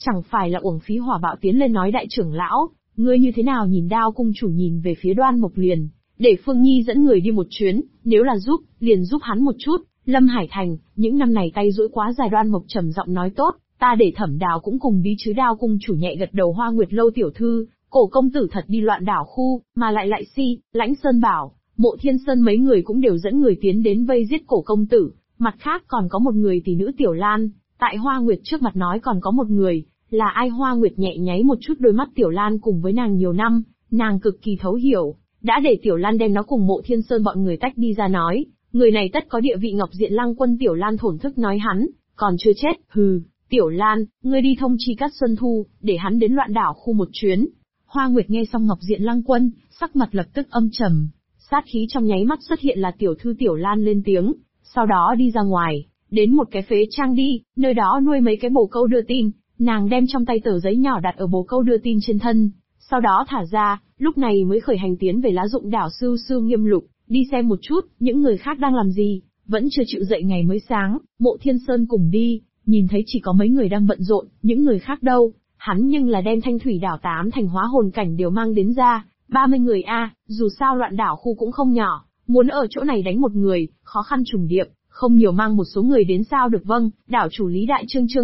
Chẳng phải là uổng phí hỏa bạo tiến lên nói đại trưởng lão, ngươi như thế nào nhìn Đao cung chủ nhìn về phía Đoan Mộc liền, để Phương Nhi dẫn người đi một chuyến, nếu là giúp, liền giúp hắn một chút. Lâm Hải Thành, những năm này tay duỗi quá dài. Đoan Mộc trầm giọng nói tốt, ta để Thẩm Đào cũng cùng đi chứ. Đao cung chủ nhẹ gật đầu. Hoa Nguyệt lâu tiểu thư, Cổ công tử thật đi loạn đảo khu, mà lại Si, Lãnh Sơn Bảo, Mộ Thiên Sơn mấy người cũng đều dẫn người tiến đến vây giết Cổ công tử. Mặt khác còn có một người tỷ nữ Tiểu Lan, tại Hoa Nguyệt trước mặt nói còn có một người, là ai? Hoa Nguyệt nhẹ nháy một chút đôi mắt. Tiểu Lan cùng với nàng nhiều năm, nàng cực kỳ thấu hiểu, đã để Tiểu Lan đem nó cùng Mộ Thiên Sơn bọn người tách đi ra nói, người này tất có địa vị. Ngọc Diện Lăng Quân. Tiểu Lan thổn thức nói hắn, còn chưa chết. Hừ, Tiểu Lan, ngươi đi thông chi Cát Xuân Thu, để hắn đến loạn đảo khu một chuyến. Hoa Nguyệt nghe xong Ngọc Diện Lăng Quân, sắc mặt lập tức âm trầm, sát khí trong nháy mắt xuất hiện. Là tiểu thư Tiểu Lan lên tiếng, sau đó đi ra ngoài, đến một cái phế trang đi, nơi đó nuôi mấy cái bồ câu đưa tin. Nàng đem trong tay tờ giấy nhỏ đặt ở bồ câu đưa tin trên thân, sau đó thả ra, lúc này mới khởi hành tiến về lá dụng đảo. Sưu Sưu Nghiêm Lục, đi xem một chút, những người khác đang làm gì, vẫn chưa chịu dậy. Ngày mới sáng, Mộ Thiên Sơn cùng đi, nhìn thấy chỉ có mấy người đang bận rộn, những người khác đâu, hắn nhưng là đem Thanh Thủy đảo 8 thành hóa hồn cảnh đều mang đến ra, 30 người dù sao loạn đảo khu cũng không nhỏ, muốn ở chỗ này đánh một người, khó khăn trùng điệp, không nhiều mang một số người đến sao được. Vâng, đảo chủ Lý Đại Trương Trương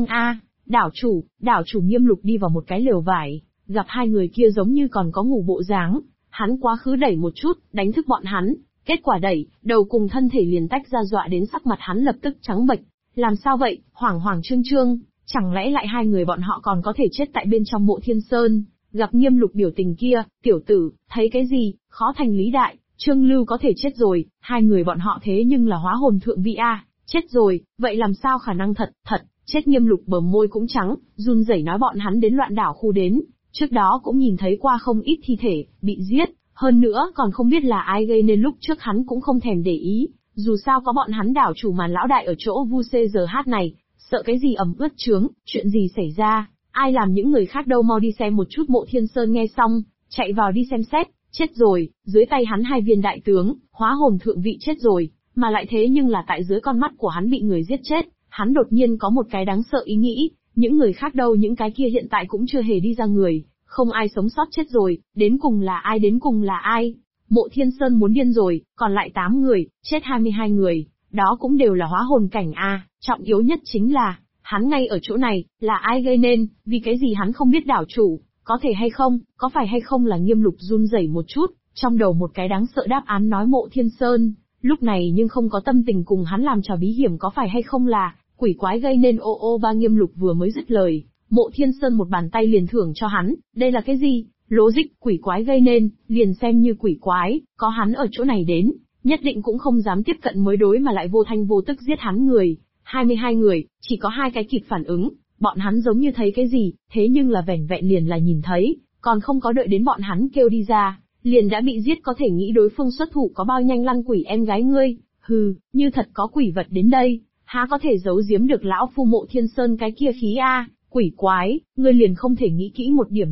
đảo chủ Nghiêm Lục đi vào một cái lều vải, gặp hai người kia giống như còn có ngủ bộ dáng, hắn quá khứ đẩy một chút, đánh thức bọn hắn, kết quả đẩy, đầu cùng thân thể liền tách ra, dọa đến sắc mặt hắn lập tức trắng bệch. Làm sao vậy, Hoảng Trương, chẳng lẽ lại hai người bọn họ còn có thể chết tại bên trong Mộ Thiên Sơn? Gặp Nghiêm Lục biểu tình kia, tiểu tử, thấy cái gì, khó thành Lý Đại, Trương Lưu có thể chết rồi, hai người bọn họ thế nhưng là hóa hồn thượng vị chết rồi, vậy làm sao khả năng thật, chết. Nghiêm Lục bờ môi cũng trắng, run rẩy nói bọn hắn đến loạn đảo khu đến, trước đó cũng nhìn thấy qua không ít thi thể, bị giết, hơn nữa còn không biết là ai gây nên. Lúc trước hắn cũng không thèm để ý, dù sao có bọn hắn đảo chủ Màn lão đại ở chỗ vu CGH này, sợ cái gì ẩm ướt chướng, chuyện gì xảy ra, ai làm những người khác đâu. Mau đi xem một chút. Mộ Thiên Sơn nghe xong, chạy vào đi xem xét, chết rồi, dưới tay hắn hai viên đại tướng, hóa hồn thượng vị chết rồi, mà lại thế nhưng là tại dưới con mắt của hắn bị người giết chết. Hắn đột nhiên có một cái đáng sợ ý nghĩ, những người khác đâu, những cái kia hiện tại cũng chưa hề đi ra người, không ai sống sót, chết rồi, đến cùng là ai? Mộ Thiên Sơn muốn điên rồi, còn lại 8 người, chết 22 người, đó cũng đều là hóa hồn cảnh trọng yếu nhất chính là, hắn ngay ở chỗ này, là ai gây nên, vì cái gì hắn không biết đảo chủ, có thể hay không, có phải hay không là Nghiêm Lục run rẩy một chút, trong đầu một cái đáng sợ đáp án nói Mộ Thiên Sơn, lúc này nhưng không có tâm tình cùng hắn làm trò bí hiểm. Có phải hay không là quỷ quái gây nên? Ba Nghiêm Lục vừa mới dứt lời, Mộ Thiên Sơn một bàn tay liền thưởng cho hắn, đây là cái gì? Lố dích, quỷ quái gây nên, liền xem như quỷ quái, có hắn ở chỗ này đến, nhất định cũng không dám tiếp cận mới đối, mà lại vô thanh vô tức giết hắn người. 22 người, chỉ có 2 cái kịp phản ứng, bọn hắn giống như thấy cái gì, thế nhưng là vẻn vẹn liền là nhìn thấy, còn không có đợi đến bọn hắn kêu đi ra, liền đã bị giết. Có thể nghĩ đối phương xuất thủ có bao nhanh. Lăn quỷ em gái ngươi, hừ, như thật có quỷ vật đến đây, há có thể giấu giếm được lão phu Mộ Thiên Sơn cái kia khí quỷ quái, ngươi liền không thể nghĩ kỹ một điểm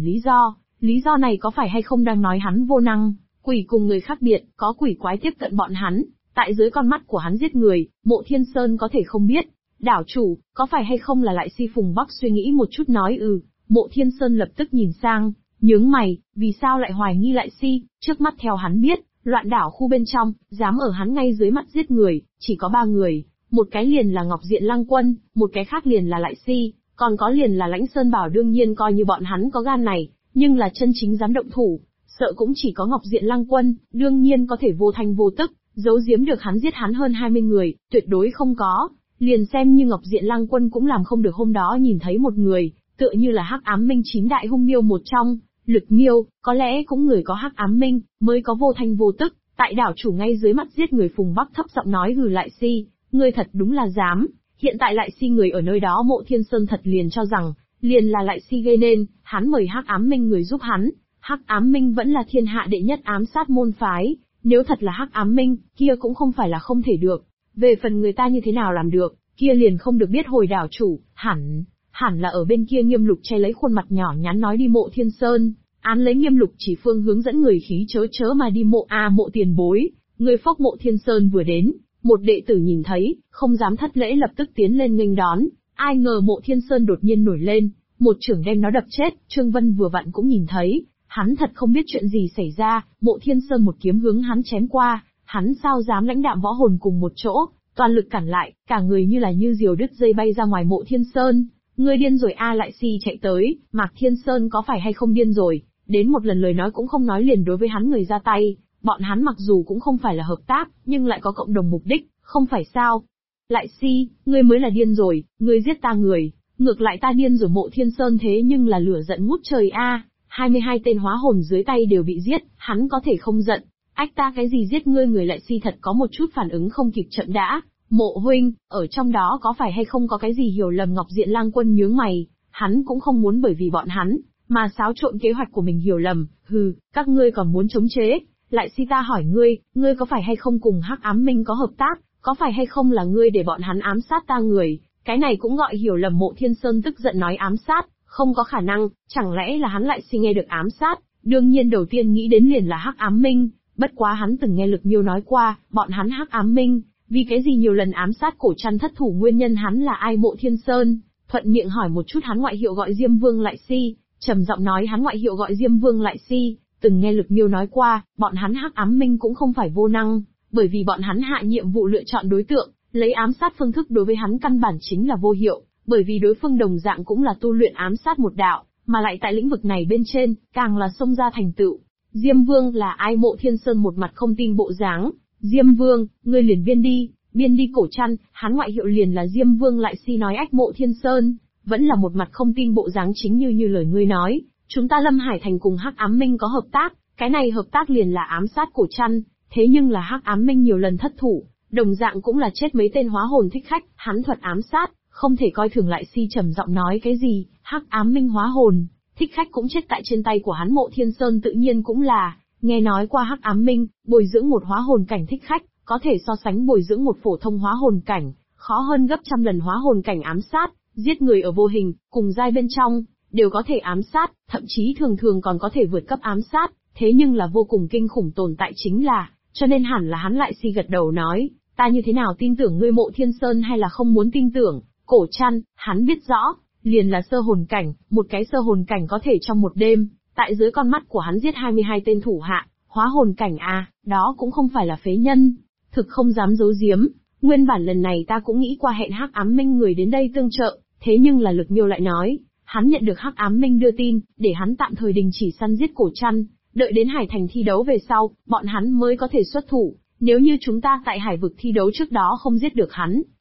lý do này có phải hay không đang nói hắn vô năng? Quỷ cùng người khác biệt, có quỷ quái tiếp cận bọn hắn, tại dưới con mắt của hắn giết người, Mộ Thiên Sơn có thể không biết. Đảo chủ, có phải hay không là lại Si? Phùng Bắc suy nghĩ một chút nói Mộ Thiên Sơn lập tức nhìn sang, nhướng mày, vì sao lại hoài nghi lại Si? Trước mắt theo hắn biết, loạn đảo khu bên trong, dám ở hắn ngay dưới mắt giết người, chỉ có 3 người, một cái liền là Ngọc Diện Lăng Quân, một cái khác liền là lại Si, còn có liền là Lãnh Sơn Bảo. Đương nhiên coi như bọn hắn có gan này, nhưng là chân chính dám động thủ, sợ cũng chỉ có Ngọc Diện Lăng Quân, đương nhiên có thể vô thanh vô tức, giấu giếm được hắn giết hắn hơn 20 người, tuyệt đối không có. Liền xem như Ngọc Diện Lăng Quân cũng làm không được. Hôm đó nhìn thấy một người, tựa như là Hắc Ám Minh 9 đại hung miêu một trong, Lực Miêu, có lẽ cũng người có Hắc Ám Minh, mới có vô thanh vô tức, tại đảo chủ ngay dưới mắt giết người. Phùng Bắc thấp giọng nói lại Si, ngươi thật đúng là dám. Hiện tại lại Si người ở nơi đó, Mộ Thiên Sơn thật liền cho rằng, liền là lại Si gây nên, hắn mời Hắc Ám Minh người giúp hắn. Hắc Ám Minh vẫn là thiên hạ đệ nhất ám sát môn phái, nếu thật là Hắc Ám Minh, kia cũng không phải là không thể được. Về phần người ta như thế nào làm được, kia liền không được biết. Hồi đảo chủ, hẳn là ở bên kia. Nghiêm Lục che lấy khuôn mặt nhỏ nhắn nói đi. Mộ Thiên Sơn án lấy Nghiêm Lục chỉ phương hướng dẫn người khí chớ mà đi. Mộ tiền bối, người phốc. Mộ Thiên Sơn vừa đến, một đệ tử nhìn thấy, không dám thất lễ lập tức tiến lên nghênh đón. Ai ngờ Mộ Thiên Sơn đột nhiên nổi lên, một chưởng đem nó đập chết. Trương Vân vừa vặn cũng nhìn thấy, hắn thật không biết chuyện gì xảy ra, Mộ Thiên Sơn một kiếm hướng hắn chém qua, hắn sao dám lãnh đạm võ hồn cùng một chỗ, toàn lực cản lại, cả người như diều đứt dây bay ra ngoài. Mộ Thiên Sơn, ngươi điên rồi a! Lại Si chạy tới, Mạc Thiên Sơn có phải hay không điên rồi, đến một lần lời nói cũng không nói liền đối với hắn người ra tay, bọn hắn mặc dù cũng không phải là hợp tác, nhưng lại có cộng đồng mục đích, không phải sao? Lại Si, ngươi mới là điên rồi, ngươi giết ta người, ngược lại ta điên rồi. Mộ Thiên Sơn thế nhưng là lửa giận ngút trời a, 22 tên hóa hồn dưới tay đều bị giết, hắn có thể không giận? Ách, ta cái gì giết ngươi? Người Lại Si thật có một chút phản ứng không kịp. Chậm đã, Mộ huynh, ở trong đó có phải hay không có cái gì hiểu lầm? Ngọc Diện Lang Quân nhướng mày, hắn cũng không muốn bởi vì bọn hắn mà xáo trộn kế hoạch của mình hiểu lầm. Hừ, các ngươi còn muốn chống chế? Lại Si, ta hỏi ngươi, ngươi có phải hay không cùng Hắc Ám Minh có hợp tác? Có phải hay không là ngươi để bọn hắn ám sát ta người? Cái này cũng gọi hiểu lầm? Mộ Thiên Sơn tức giận nói, ám sát, không có khả năng, chẳng lẽ là hắn Lại Si nghe được ám sát, đương nhiên đầu tiên nghĩ đến liền là Hắc Ám Minh, bất quá hắn từng nghe Lực Miêu nói qua, bọn hắn Hắc Ám Minh, vì cái gì nhiều lần ám sát Cổ Trăn thất thủ, nguyên nhân hắn là ai? Mộ Thiên Sơn thuận miệng hỏi một chút, hắn ngoại hiệu gọi Diêm Vương Lại Si, trầm giọng nói, hắn ngoại hiệu gọi Diêm Vương Lại Si, từng nghe Lực Miêu nói qua, bọn hắn Hắc Ám Minh cũng không phải vô năng, bởi vì bọn hắn hạ nhiệm vụ lựa chọn đối tượng, lấy ám sát phương thức đối với hắn căn bản chính là vô hiệu, bởi vì đối phương đồng dạng cũng là tu luyện ám sát một đạo, mà lại tại lĩnh vực này bên trên, càng là xông ra thành tựu. Diêm Vương là ai? Mộ Thiên Sơn một mặt không tin bộ dáng. Diêm Vương, ngươi liền biên đi Cổ Trăn, hắn ngoại hiệu liền là Diêm Vương Lại Si nói. Ách, Mộ Thiên Sơn vẫn là một mặt không tin bộ dáng. Chính như lời ngươi nói, chúng ta Lâm Hải Thành cùng Hắc Ám Minh có hợp tác, cái này hợp tác liền là ám sát Cổ Trăn, thế nhưng là Hắc Ám Minh nhiều lần thất thủ, đồng dạng cũng là chết mấy tên hóa hồn thích khách, hắn thuật ám sát, không thể coi thường. Lại Si trầm giọng nói, cái gì? Hắc Ám Minh hóa hồn thích khách cũng chết tại trên tay của hắn? Mộ Thiên Sơn tự nhiên cũng là nghe nói qua Hắc Ám Minh bồi dưỡng một hóa hồn cảnh thích khách, có thể so sánh bồi dưỡng một phổ thông hóa hồn cảnh, khó hơn gấp trăm lần. Hóa hồn cảnh ám sát, giết người ở vô hình, cùng giai bên trong, đều có thể ám sát, thậm chí thường còn có thể vượt cấp ám sát, thế nhưng là vô cùng kinh khủng tồn tại chính là, cho nên hẳn là hắn. Lại Si gật đầu nói, ta như thế nào tin tưởng ngươi Mộ Thiên Sơn hay là không muốn tin tưởng? Cổ Trăn, hắn biết rõ, liền là sơ hồn cảnh, một cái sơ hồn cảnh có thể trong một đêm, tại dưới con mắt của hắn giết 22 tên thủ hạ, hóa hồn cảnh à, đó cũng không phải là phế nhân. Thực không dám giấu giếm, nguyên bản lần này ta cũng nghĩ qua hẹn Hắc Ám Minh người đến đây tương trợ, thế nhưng là Lực Miêu lại nói, hắn nhận được Hắc Ám Minh đưa tin, để hắn tạm thời đình chỉ săn giết Cổ Trăn, đợi đến Hải Thành thi đấu về sau, bọn hắn mới có thể xuất thủ. Nếu như chúng ta tại Hải vực thi đấu trước đó không giết được hắn,